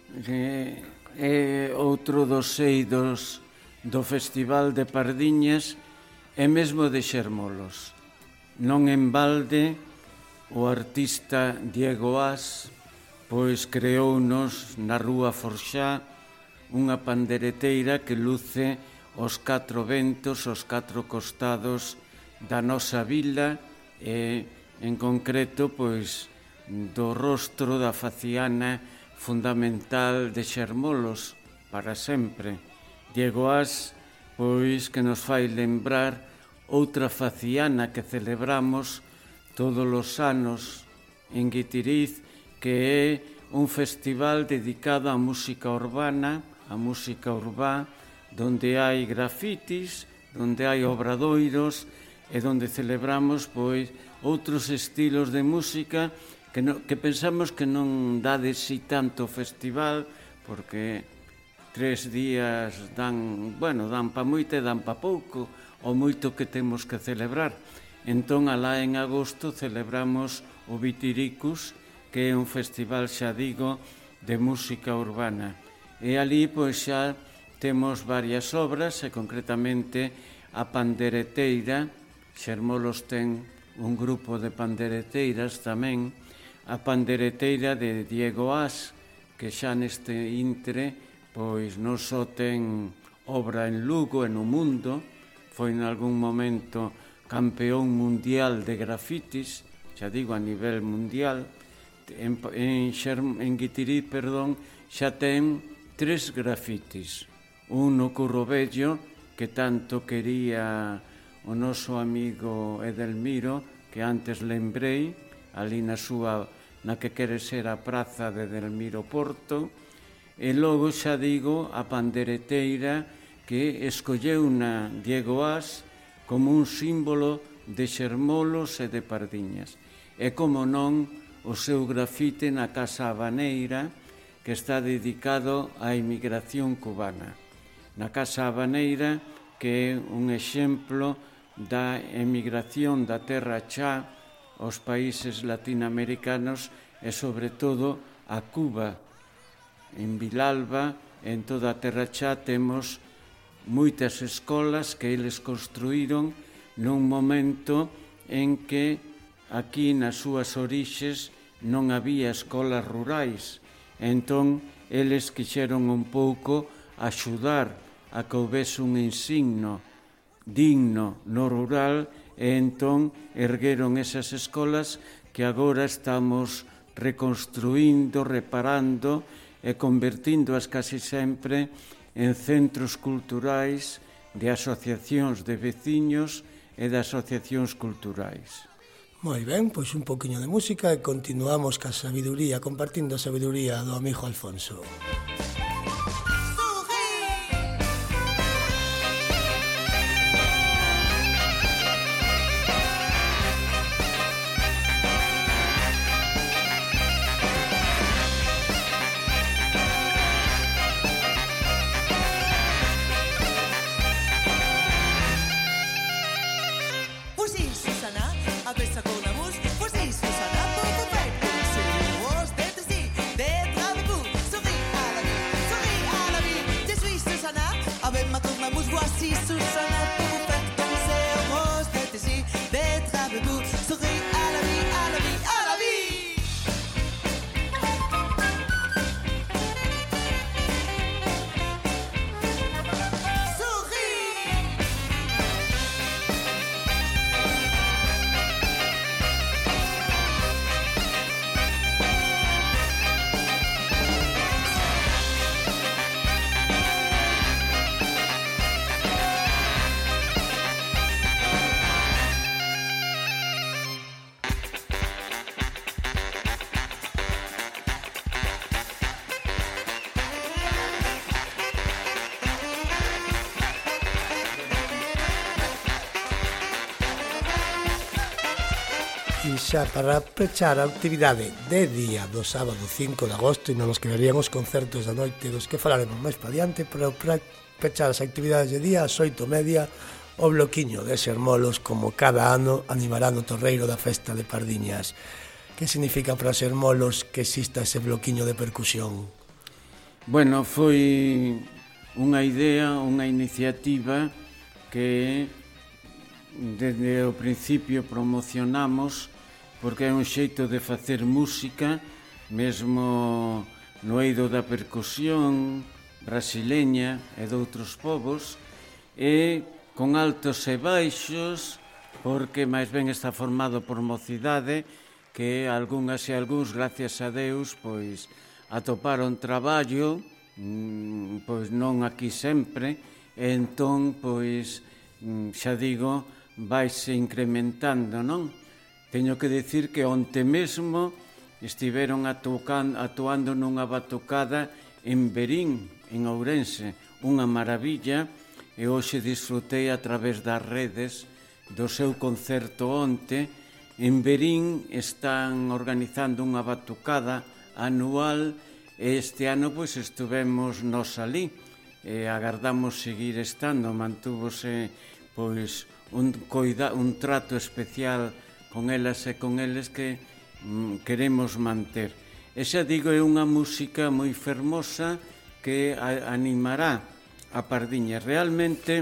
é, é outro dos eidos do Festival de Pardiñas e mesmo de Xermolos. Non en balde, o artista Diego As pois creounos na Rúa Forxá unha pandereteira que luce os catro ventos, os catro costados da nosa vila e, en concreto, pois, do rostro da faciana fundamental de Xermolos para sempre. Diego As, pois, que nos fai lembrar outra faciana que celebramos todos os anos en Guitiriz, que é un festival dedicado á música urbana, á música urbá, donde hai grafitis, donde hai obradoiros, e donde celebramos pois outros estilos de música que, no, que pensamos que non dá de si tanto festival, porque tres días dan, bueno, dan pa moito e dan pa pouco, o moito que temos que celebrar. Entón, alá en agosto celebramos o Vitiricus, que é un festival, xa digo, de música urbana. E ali, pois, xa temos varias obras, e concretamente a pandereteira. Xermolos ten un grupo de pandereteiras tamén. A pandereteira de Diego As, que xa neste intre, pois non só ten obra en Lugo e no mundo, foi en algún momento campeón mundial de grafitis, xa digo, a nivel mundial. En, en, en Guitirí, perdón, xa ten tres grafitis. Un no Curro Vello, que tanto quería o noso amigo Edelmiro, que antes lembrei, ali na súa, na que quere ser a praza de Edelmiro Porto, e logo, xa digo, a pandereteira, que escolleu na Diego As como un símbolo de Xermolos e de Pardiñas. E, como non, o seu grafite na Casa Habaneira, que está dedicado á emigración cubana. Na Casa Habaneira, que é un exemplo da emigración da Terra Chá aos países latinoamericanos e, sobre todo, a Cuba. En Vilalba, en toda a Terra Chá, temos moitas escolas que eles construíron nun momento en que aquí nas súas orixes non había escolas rurais. Entón, eles quixeron un pouco axudar a que houvese un ensino digno no rural, e entón ergueron esas escolas que agora estamos reconstruindo, reparando e convertíndoas casi sempre en centros culturais de asociacións de veciños e de asociacións culturais. Moi ben, pois un poquinho de música e continuamos ca sabiduría, compartindo a sabiduría do amigo Alfonso. E xa para pechar a actividade de día do sábado cinco de agosto, e non nos quedarían os concertos da noite dos que falaremos máis pa diante, pero para pechar as actividades de día ás oito e media, o bloquiño de Xermolos, como cada ano, animará no torreiro da festa de Pardiñas. Que significa para Xermolos que exista ese bloquiño de percusión? Bueno, foi unha idea, unha iniciativa que desde o principio promocionamos, porque é un xeito de facer música, mesmo no eido da percusión brasileña e de outros povos, e con altos e baixos, porque máis ben está formado por mocidade, que algunhas e algúns, gracias a Deus, pois atoparon traballo, pois non aquí sempre, e entón, pois, xa digo, vaise incrementando, non? Teño que dicir que onte mesmo estiveron atuando nunha batucada en Verín, en Ourense, unha maravilla, e hoxe disfrutei a través das redes do seu concerto onte. En Verín están organizando unha batucada anual e este ano pois estuvemos nos alí e agardamos seguir estando. Mantúvose pois un, coida, un trato especial con elas e con eles que mm, queremos manter. E xa digo, é unha música moi fermosa que a, animará a Pardiñas. Realmente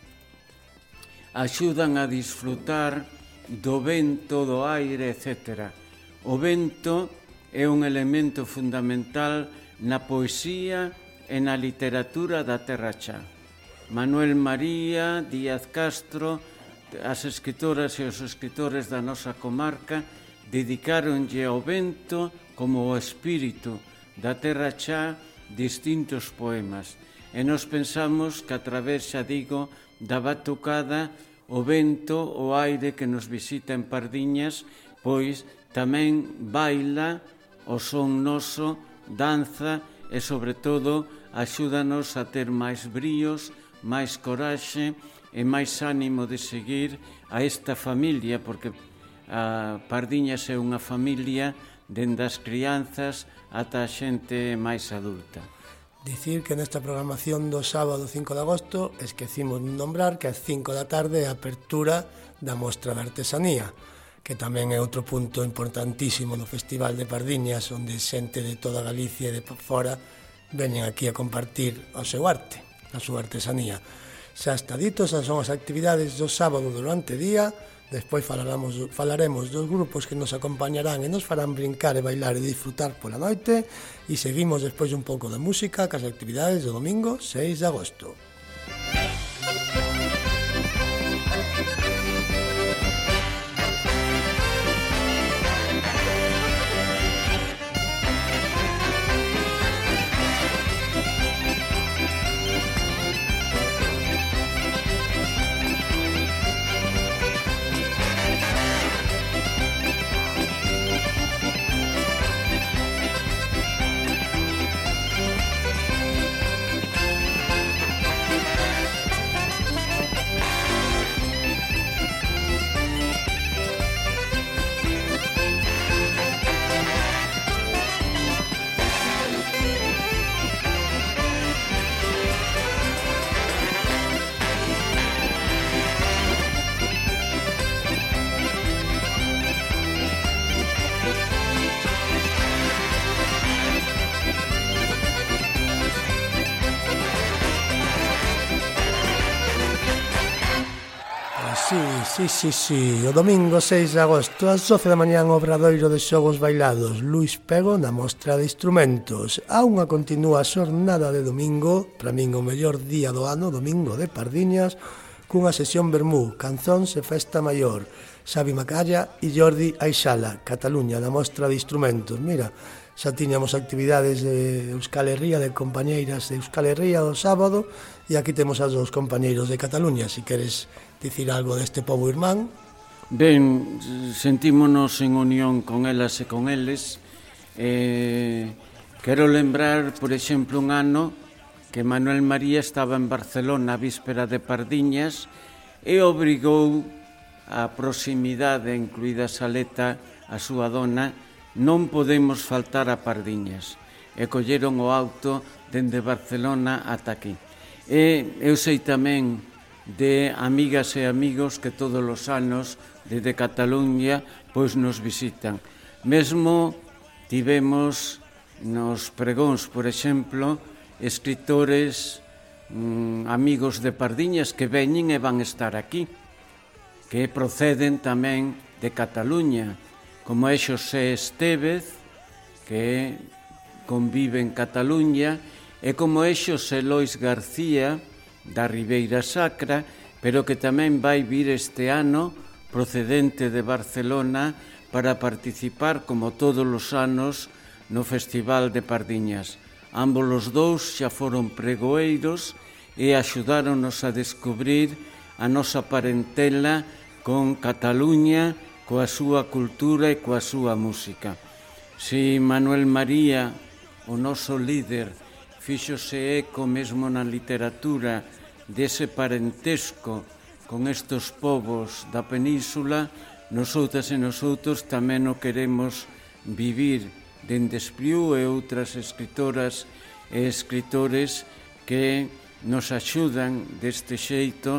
axudan a disfrutar do vento, do aire, etcétera. O vento é un elemento fundamental na poesía e na literatura da Terra Cha. Manuel María, Díaz Castro, as escritoras e os escritores da nosa comarca dedicáronlle ao vento como o espírito da Terra Cha distintos poemas. E nos pensamos que a través, xa digo, da batucada, o vento, o aire que nos visita en Pardiñas, pois tamén baila o son noso, danza e, sobre todo, axúdanos a ter máis bríos, máis coraxe e máis ánimo de seguir a esta familia, porque a Pardiñas é unha familia dende as crianzas ata a xente máis adulta. Dicir que nesta programación do sábado cinco de agosto esquecimos de nombrar que ás cinco da tarde é a apertura da Mostra de Artesanía, que tamén é outro punto importantísimo no Festival de Pardiñas, onde xente de toda Galicia e de fora veñen aquí a compartir o seu arte, a súa artesanía. Xa está dito, esas son as actividades do sábado durante o día. Despois falaremos, falaremos dos grupos que nos acompañarán e nos farán brincar e bailar e disfrutar pola noite, e seguimos despois un pouco de música cas actividades do domingo seis de agosto. Sí, sí, sí, sí, o domingo seis de agosto ás doce da mañá o Obradoiro de Xogos Bailados Luís Pego na Mostra de Instrumentos. A unha continúa xornada de domingo, para min o mellor día do ano, domingo de Pardiñas, cunha sesión vermú, canzóns e festa maior. Xavi Macalla e Jordi Aixala, Cataluña, na Mostra de Instrumentos. Mira, xa tiñamos actividades de Euskal Herria, de compañeiras de Euskal Herria do sábado, e aquí temos as dos compañeiros de Cataluña, se queres dicir algo deste pobo irmán. Ben, sentímonos en unión con elas e con eles. Eh, quero lembrar, por exemplo, un ano que Manuel María estaba en Barcelona a víspera de Pardiñas e obrigou a proximidade, incluída Saleta, a súa dona, non podemos faltar a Pardiñas. E colleron o auto dende Barcelona ata aquí. E eu sei tamén de amigas e amigos que todos os anos desde Cataluña pois nos visitan. Mesmo tivemos nos pregóns, por exemplo, escritores mm, amigos de Pardiñas que veñen e van estar aquí, que proceden tamén de Cataluña, como é Xosé Estévez, que convive en Cataluña, e como é Xosé Lois García, da Ribeira Sacra, pero que tamén vai vir este ano procedente de Barcelona para participar, como todos os anos, no Festival de Pardiñas. Ambos os dous xa foron pregoeiros e axudáronos a descubrir a nosa parentela con Cataluña, coa súa cultura e coa súa música. Si Manuel María, o noso líder, fíxose eco mesmo na literatura dese parentesco con estes povos da península, nosotras e nosotros tamén o queremos vivir dende Espriu e outras escritoras e escritores que nos axudan deste xeito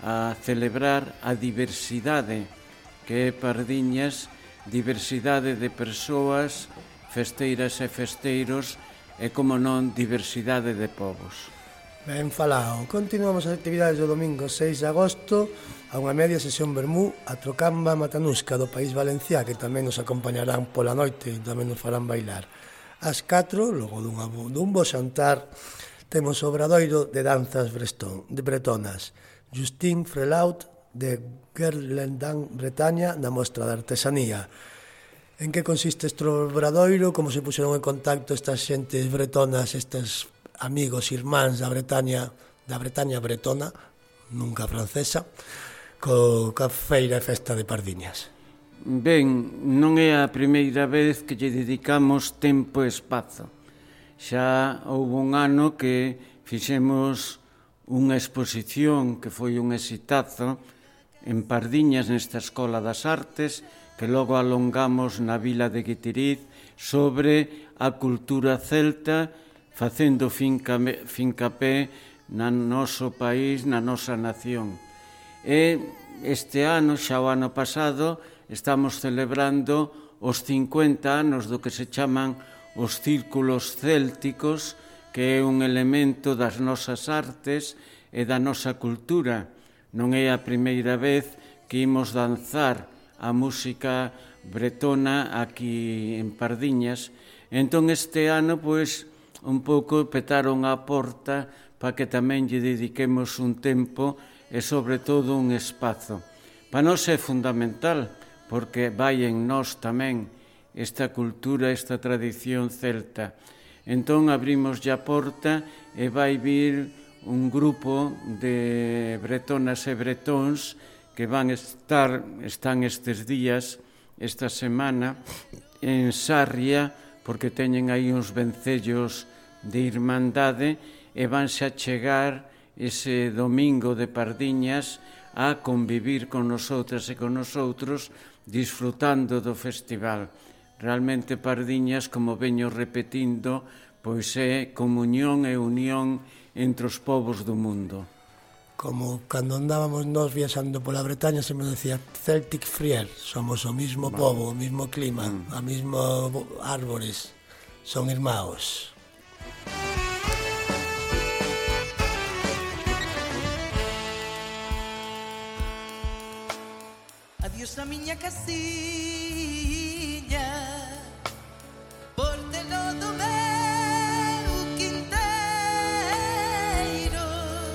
a celebrar a diversidade que é Pardiñas, diversidade de persoas, festeiras e festeiros, e, como non, diversidade de povos. Ben falado. Continuamos as actividades do domingo seis de agosto a unha media sesión vermú a Trocamba Matanusca do País Valenciá, que tamén nos acompañarán pola noite e tamén nos farán bailar. Ás catro, logo dunha, dun bo xantar, temos o obradoiro de danzas brestón, de bretonas. Justin Frelaut de Gerlendan, Bretaña, na mostra de artesanía. En que consiste este obradoiro? Como se puseron en contacto estas xentes bretonas, estes amigos, irmáns da Bretaña, da Bretaña bretona, nunca francesa, co, ca feira e festa de Pardiñas. Ben, non é a primeira vez que lle dedicamos tempo e espazo. Xa houve un ano que fixemos unha exposición que foi un exitazo en Pardiñas, nesta Escola das Artes, que logo alongamos na vila de Guitiriz, sobre a cultura celta, facendo fincapé na noso país, na nosa nación. E este ano, xa o ano pasado, estamos celebrando os cincuenta anos do que se chaman os círculos célticos, que é un elemento das nosas artes e da nosa cultura. Non é a primeira vez que imos danzar a música bretona aquí en Pardiñas. Entón este ano, pois, un pouco petaron a porta para que tamén lle dediquemos un tempo e, sobre todo, un espazo. Para nós é fundamental, porque vai en nós tamén esta cultura, esta tradición celta. Entón abrimos a porta e vai vir un grupo de bretonas e bretóns que van estar, están estes días, esta semana, en Sarria, porque teñen aí uns vencellos de irmandade e vanse a chegar ese domingo de Pardiñas a convivir con nosotras e con nosotros, disfrutando do festival. Realmente Pardiñas, como veño repetindo, pois é comunión e unión entre os povos do mundo. Como cando andábamos nós viaxando pola Bretaña, se me decía Celtic Friar, somos o mismo vale. povo, o mismo clima, mm. a mismo árbores, son irmãos. Adiós na miña casiña, portelo do meu quinteiro.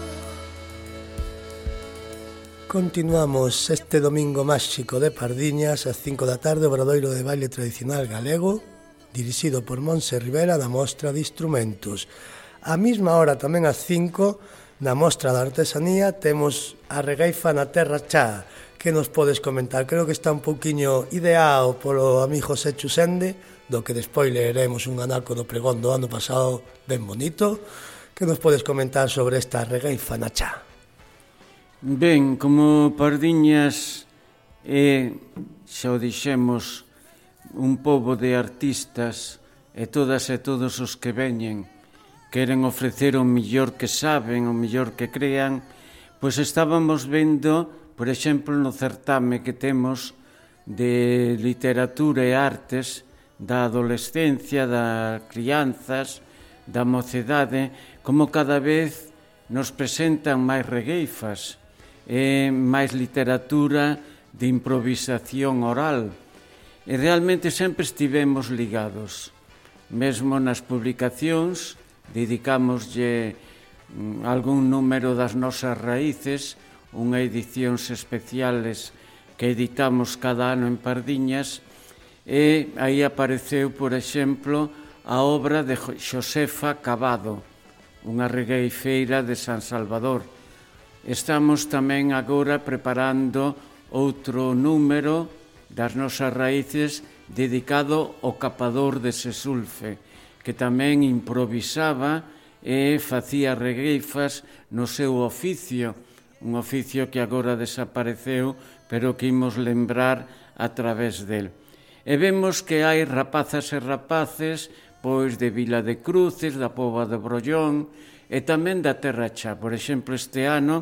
Continuamos este domingo máxico de Pardiñas ás cinco da tarde, o obradoiro de baile tradicional galego, dirixido por Monse Rivera da Mostra de Instrumentos. A mesma hora, tamén ás cinco, na Mostra da Artesanía, temos a regueifa na Terra Chá. Que nos podes comentar? Creo que está un pouquiño ideado polo amigo José Chusende, do que despois leeremos un anaco do pregón do ano pasado ben bonito. Que nos podes comentar sobre esta regueifa na Chá? Ben, como Pardiñas é, xa o dixemos, un pobo de artistas, e todas e todos os que veñen queren ofrecer o millor que saben, o millor que crean, pois estábamos vendo, por exemplo, no certame que temos de literatura e artes da adolescencia, das crianzas, da mocedade, como cada vez nos presentan máis regueifas e máis literatura de improvisación oral. E realmente sempre estivemos ligados. Mesmo nas publicacións, dedicámoslle algún número das nosas raíces, unha edicións especiales que editamos cada ano en Pardiñas, e aí apareceu, por exemplo, a obra de Xosefa Cabado, unha regueifeira de San Salvador. Estamos tamén agora preparando outro número das nosas raíces dedicado ao capador de Sesulfe, que tamén improvisaba e facía regueifas no seu oficio, un oficio que agora desapareceu, pero que imos lembrar a través del. E vemos que hai rapazas e rapaces, pois de Vila de Cruces, da Pova de Brollón, e tamén da Terra Chá. Por exemplo, este ano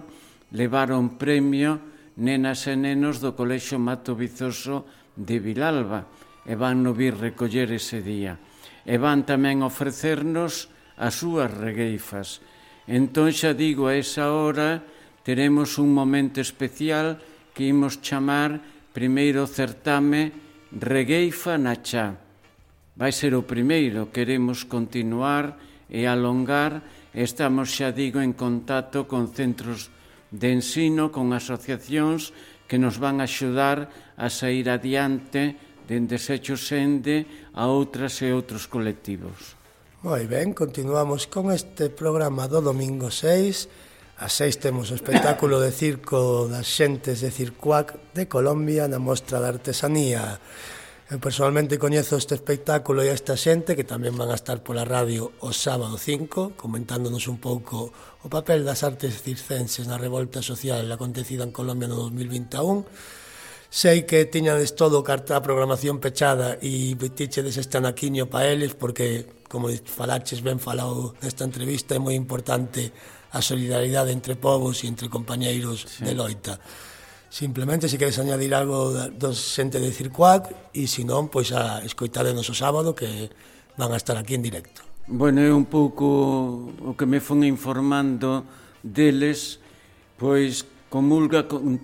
levaron premio nenas e nenos do Colexio Mato Vizoso de Vilalba e van no vir recoller ese día. E van tamén ofrecernos as súas regueifas. Entón, xa digo, a esa hora teremos un momento especial que imos chamar primeiro certame Regueifa na Chá. Vai ser o primeiro, queremos continuar e alongar. Estamos, xa digo, en contacto con centros de ensino, con asociacións que nos van a axudar a sair adiante dende Sexo Sende a outras e outros colectivos. Moi ben, continuamos con este programa do domingo seis. A seis temos o espectáculo de circo das xentes de Circuac de Colombia na Mostra de Artesanía. Eu personalmente coñezo este espectáculo e a esta xente que tamén van a estar pola radio o sábado cinco, comentándonos un pouco o papel das artes circenses na revolta social acontecida en Colombia no dos mil vinte e un. Sei que tiñades todo carta a programación pechada e tichedes este anaquiño pa eles porque, como falaches ben falado nesta entrevista, é moi importante a solidaridade entre povos e entre compañeiros sí. de loita. Simplemente, se queres añadir algo dos xente de Circuac e, se non, pois a escoitarenos o sábado que van a estar aquí en directo. Bueno, é un pouco o que me fun informando deles, pois comulga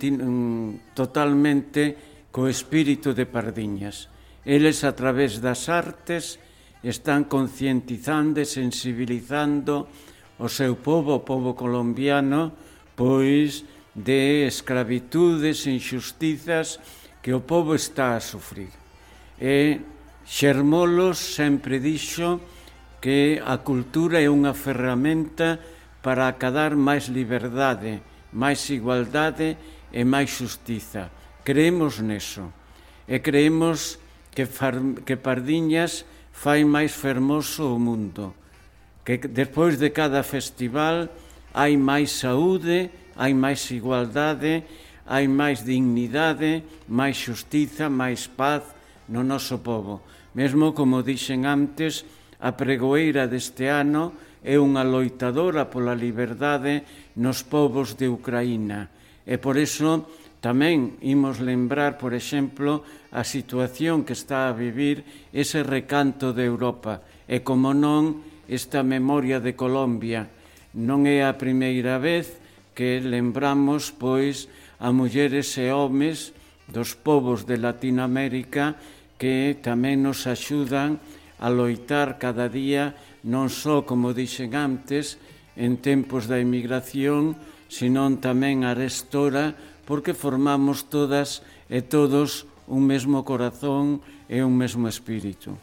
totalmente co espírito de Pardiñas. Eles, a través das artes, están concientizando e sensibilizando o seu povo, o povo colombiano, pois de escravitudes e injustizas que o povo está a sufrir. E Xermolos sempre dixo que a cultura é unha ferramenta para acadar máis liberdade, máis igualdade e máis xustiza. Creemos neso. E creemos que, far, que Pardiñas fai máis fermoso o mundo. Que despois de cada festival hai máis saúde, hai máis igualdade, hai máis dignidade, máis xustiza, máis paz no noso povo. Mesmo, como dixen antes, a pregoeira deste ano é unha loitadora pola liberdade nos povos de Ucraína. E por iso tamén imos lembrar, por exemplo, a situación que está a vivir ese recanto de Europa. E, como non, esta memoria de Colombia. Non é a primeira vez que lembramos, pois, a mulleres e homes dos povos de Latinoamérica que tamén nos axudan a loitar cada día, non só, como dixen antes, en tempos da emigración, senón tamén arestora, porque formamos todas e todos un mesmo corazón e un mesmo espírito.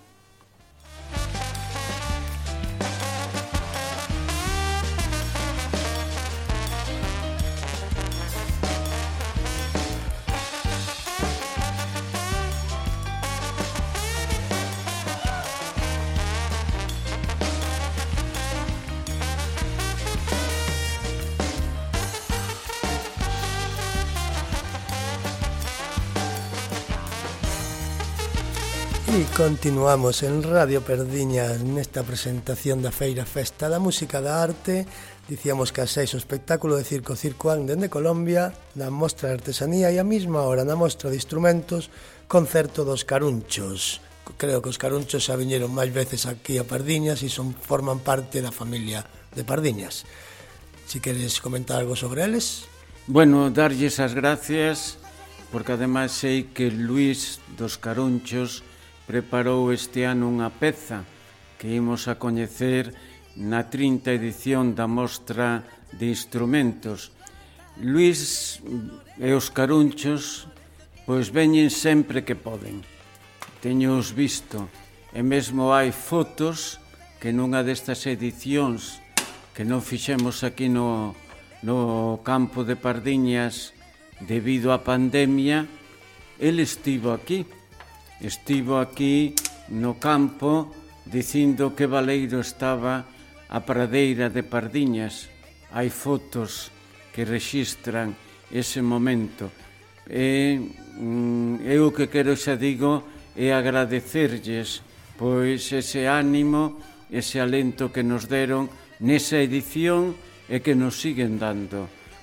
E continuamos en Radio Pardiñas nesta presentación da Feira Festa da Música da Arte. Dicíamos que a seis o espectáculo de Circo Circuac dende Colombia, na Mostra de Artesanía e a mesma hora na Mostra de Instrumentos, concerto dos Carunchos. Creo que os Carunchos xa viñeron máis veces aquí a Pardiñas e son, forman parte da familia de Pardiñas. Si queres comentar algo sobre eles? Bueno, darlles as gracias, porque ademais sei que Luís dos Carunchos preparou este ano unha peza que imos a coñecer na trinta edición da Mostra de Instrumentos. Luís e os Carunchos pois veñen sempre que poden. Teñoos visto e mesmo hai fotos que nunha destas edicións que non fixemos aquí no, no campo de Pardiñas debido á pandemia, el estivo aquí. Estivo aquí no campo dicindo que baleiro estaba a pradeira de Pardiñas. Hai fotos que rexistran ese momento. E mm, eu o que quero, xa digo, é agradecerlles pois ese ánimo, ese alento que nos deron nesa edición e que nos siguen dando.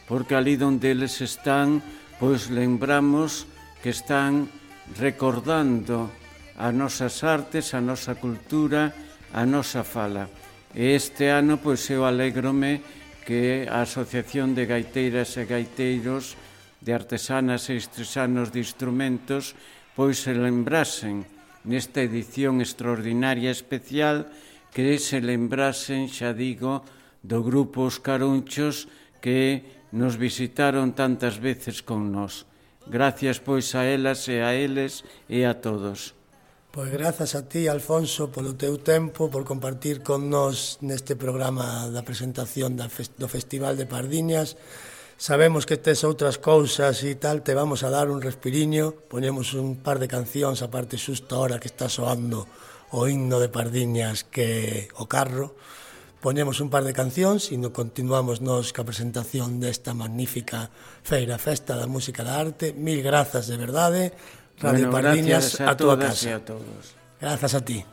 porque ali onde eles están, pois lembramos que están recordando as nosas artes, a nosa cultura, a nosa fala. E este ano, pois, eu alégrome que a Asociación de Gaiteiras e Gaiteiros, de artesanas e artesanos de instrumentos, pois se lembrasen nesta edición extraordinaria especial, que se lembrasen, xa digo, do grupo Os Carunchos que nos visitaron tantas veces con nós. Gracias, pois, a elas e a eles e a todos. Pois grazas a ti, Alfonso, polo teu tempo, por compartir con nós neste programa da presentación do Festival de Pardiñas. Sabemos que tes outras cousas e tal, te vamos a dar un respiriño, ponemos un par de cancións, a parte xusto ahora que está soando o himno de Pardiñas que o carro. Ponemos un par de cancións e nos continuamos nos ca presentación desta magnífica feira, Festa da Música da Arte. Mil grazas de verdade. Radio Bueno, Pardiñas a, a túa casa. E a todos. Grazas a ti.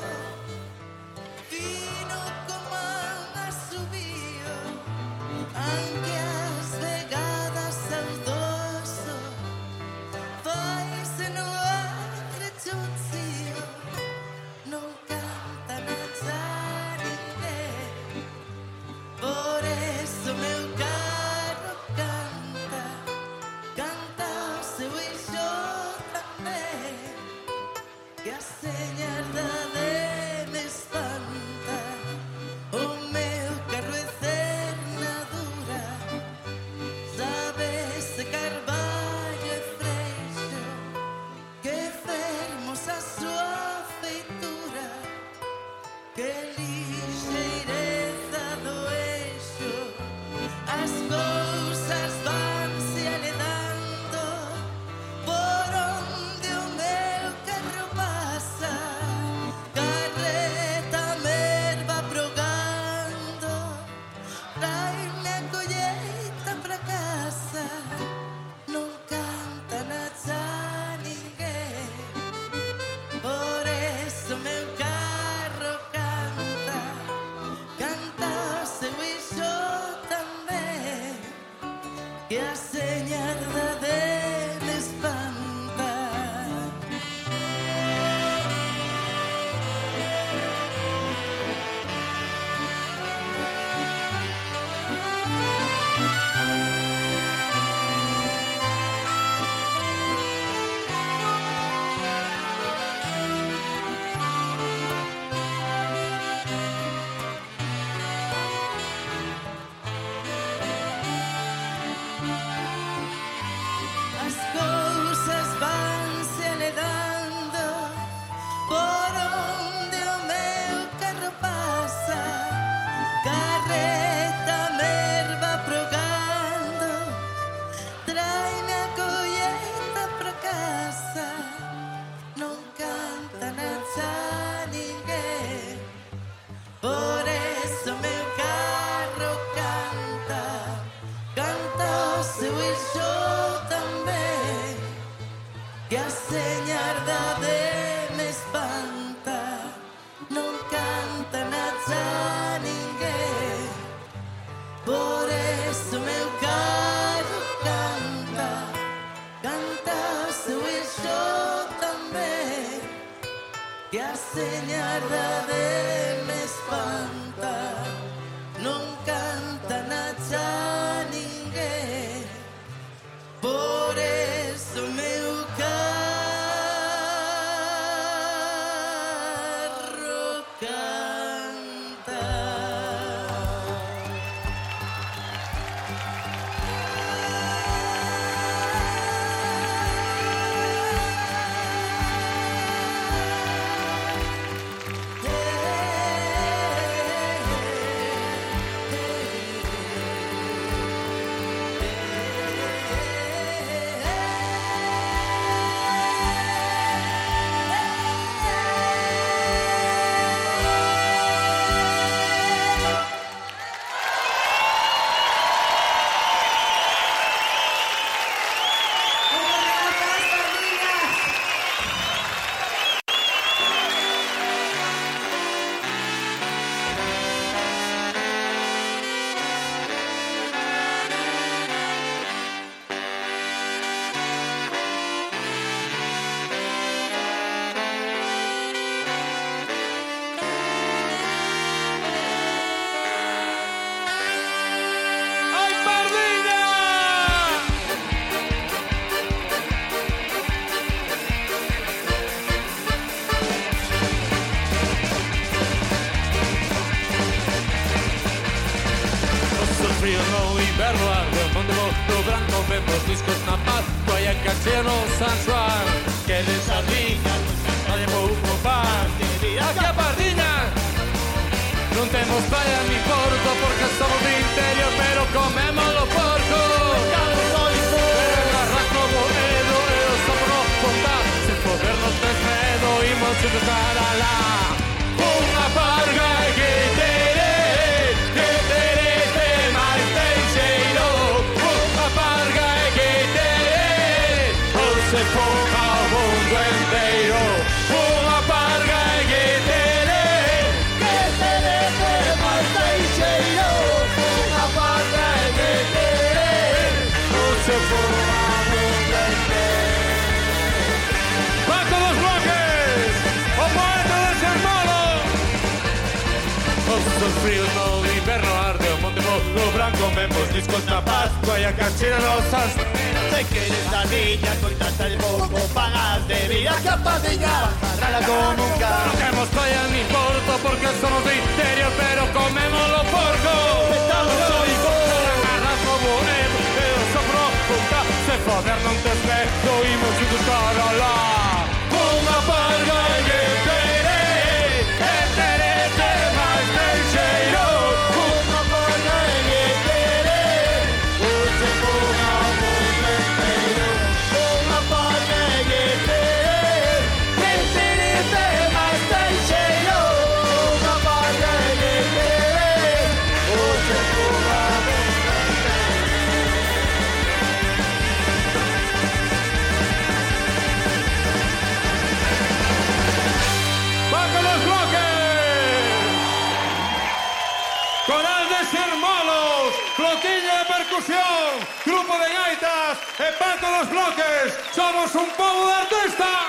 Vino como ha subido, aunque as vegadas saudoso, pois no arrechucio, non canta na ninguén. Por eso meu carro canta, canta o seu eixo tamén, que a señardade me espanta. O meu carro é cernadura, sabese carballo e freixo, que fermosa a súa feitura, que lixeireza do eixo. As cousas vanse aledando por onde o meu carro pasa, carreta merva brogando, traime a colleita pra casa, non canta na xa ninguén. Por eso meu carro canta, canta o seu eixo tamén, que a señardade me espanta. As cousas vanse aledando por onde o meu carro pasa, carreta merva brogando, traime a colleita pra casa, non canta na xa ninguén. Por eso meu carro canta, canta o seu eixo tamén, que a señardade me espanta, non canta na xa ninguén. Por eso meu carro canta, canta o seu eixo tamén, que a señardade me espanta, non canta na xa ninguén. Por eso meu carro canta. inverno arde o monte do branco, vemos discos na paz, coia cacheno San Juan, que de sardinha, vale pouco pan, aquí a Pardiña. Non temos playa ni porto porque somos do interior, pero comemos lo porco. Pero en Arrasno, Boedo e o Sopro Ponta, se podernos desmedo, imos a tocar a la unha parga que tere, que tere te máis teixeiro. Unha parga que tere, ou se ponga o mundo enteiro. Unha parga que tere, que tere te máis teixeiro. Unha parga que tere, ou se ponga o mundo enteiro. ¡Paco dos Bloques! O poeta de Sermolo! Os dos fríos no inverno arde o monte do branco, vemos discos na paz, coia cachira nosas. Te queres la niña, coitata el poco pagas de vida que a Pardiña, rala como un Non can. temos playa ni porto porque somos do interior, pero comemos lo porco. Estamos soicos. Arrasno, Boedo e o Sopro Ponta, se foder non te espeto, imos a buscar a la unha parga que tere, que tere te máis teixeiro. Unha parga que tere, ou se ponga o mundo enteiro. Unha parga que tere, que tere te máis teixeiro. Unha parga que tere, ou se ponga o mundo enteiro. ¡Paco los Bloques! Coral de Sermolos, flotilla de percusión, grupo de gaitas e Paco los Bloques. Somos un pobo de artistas.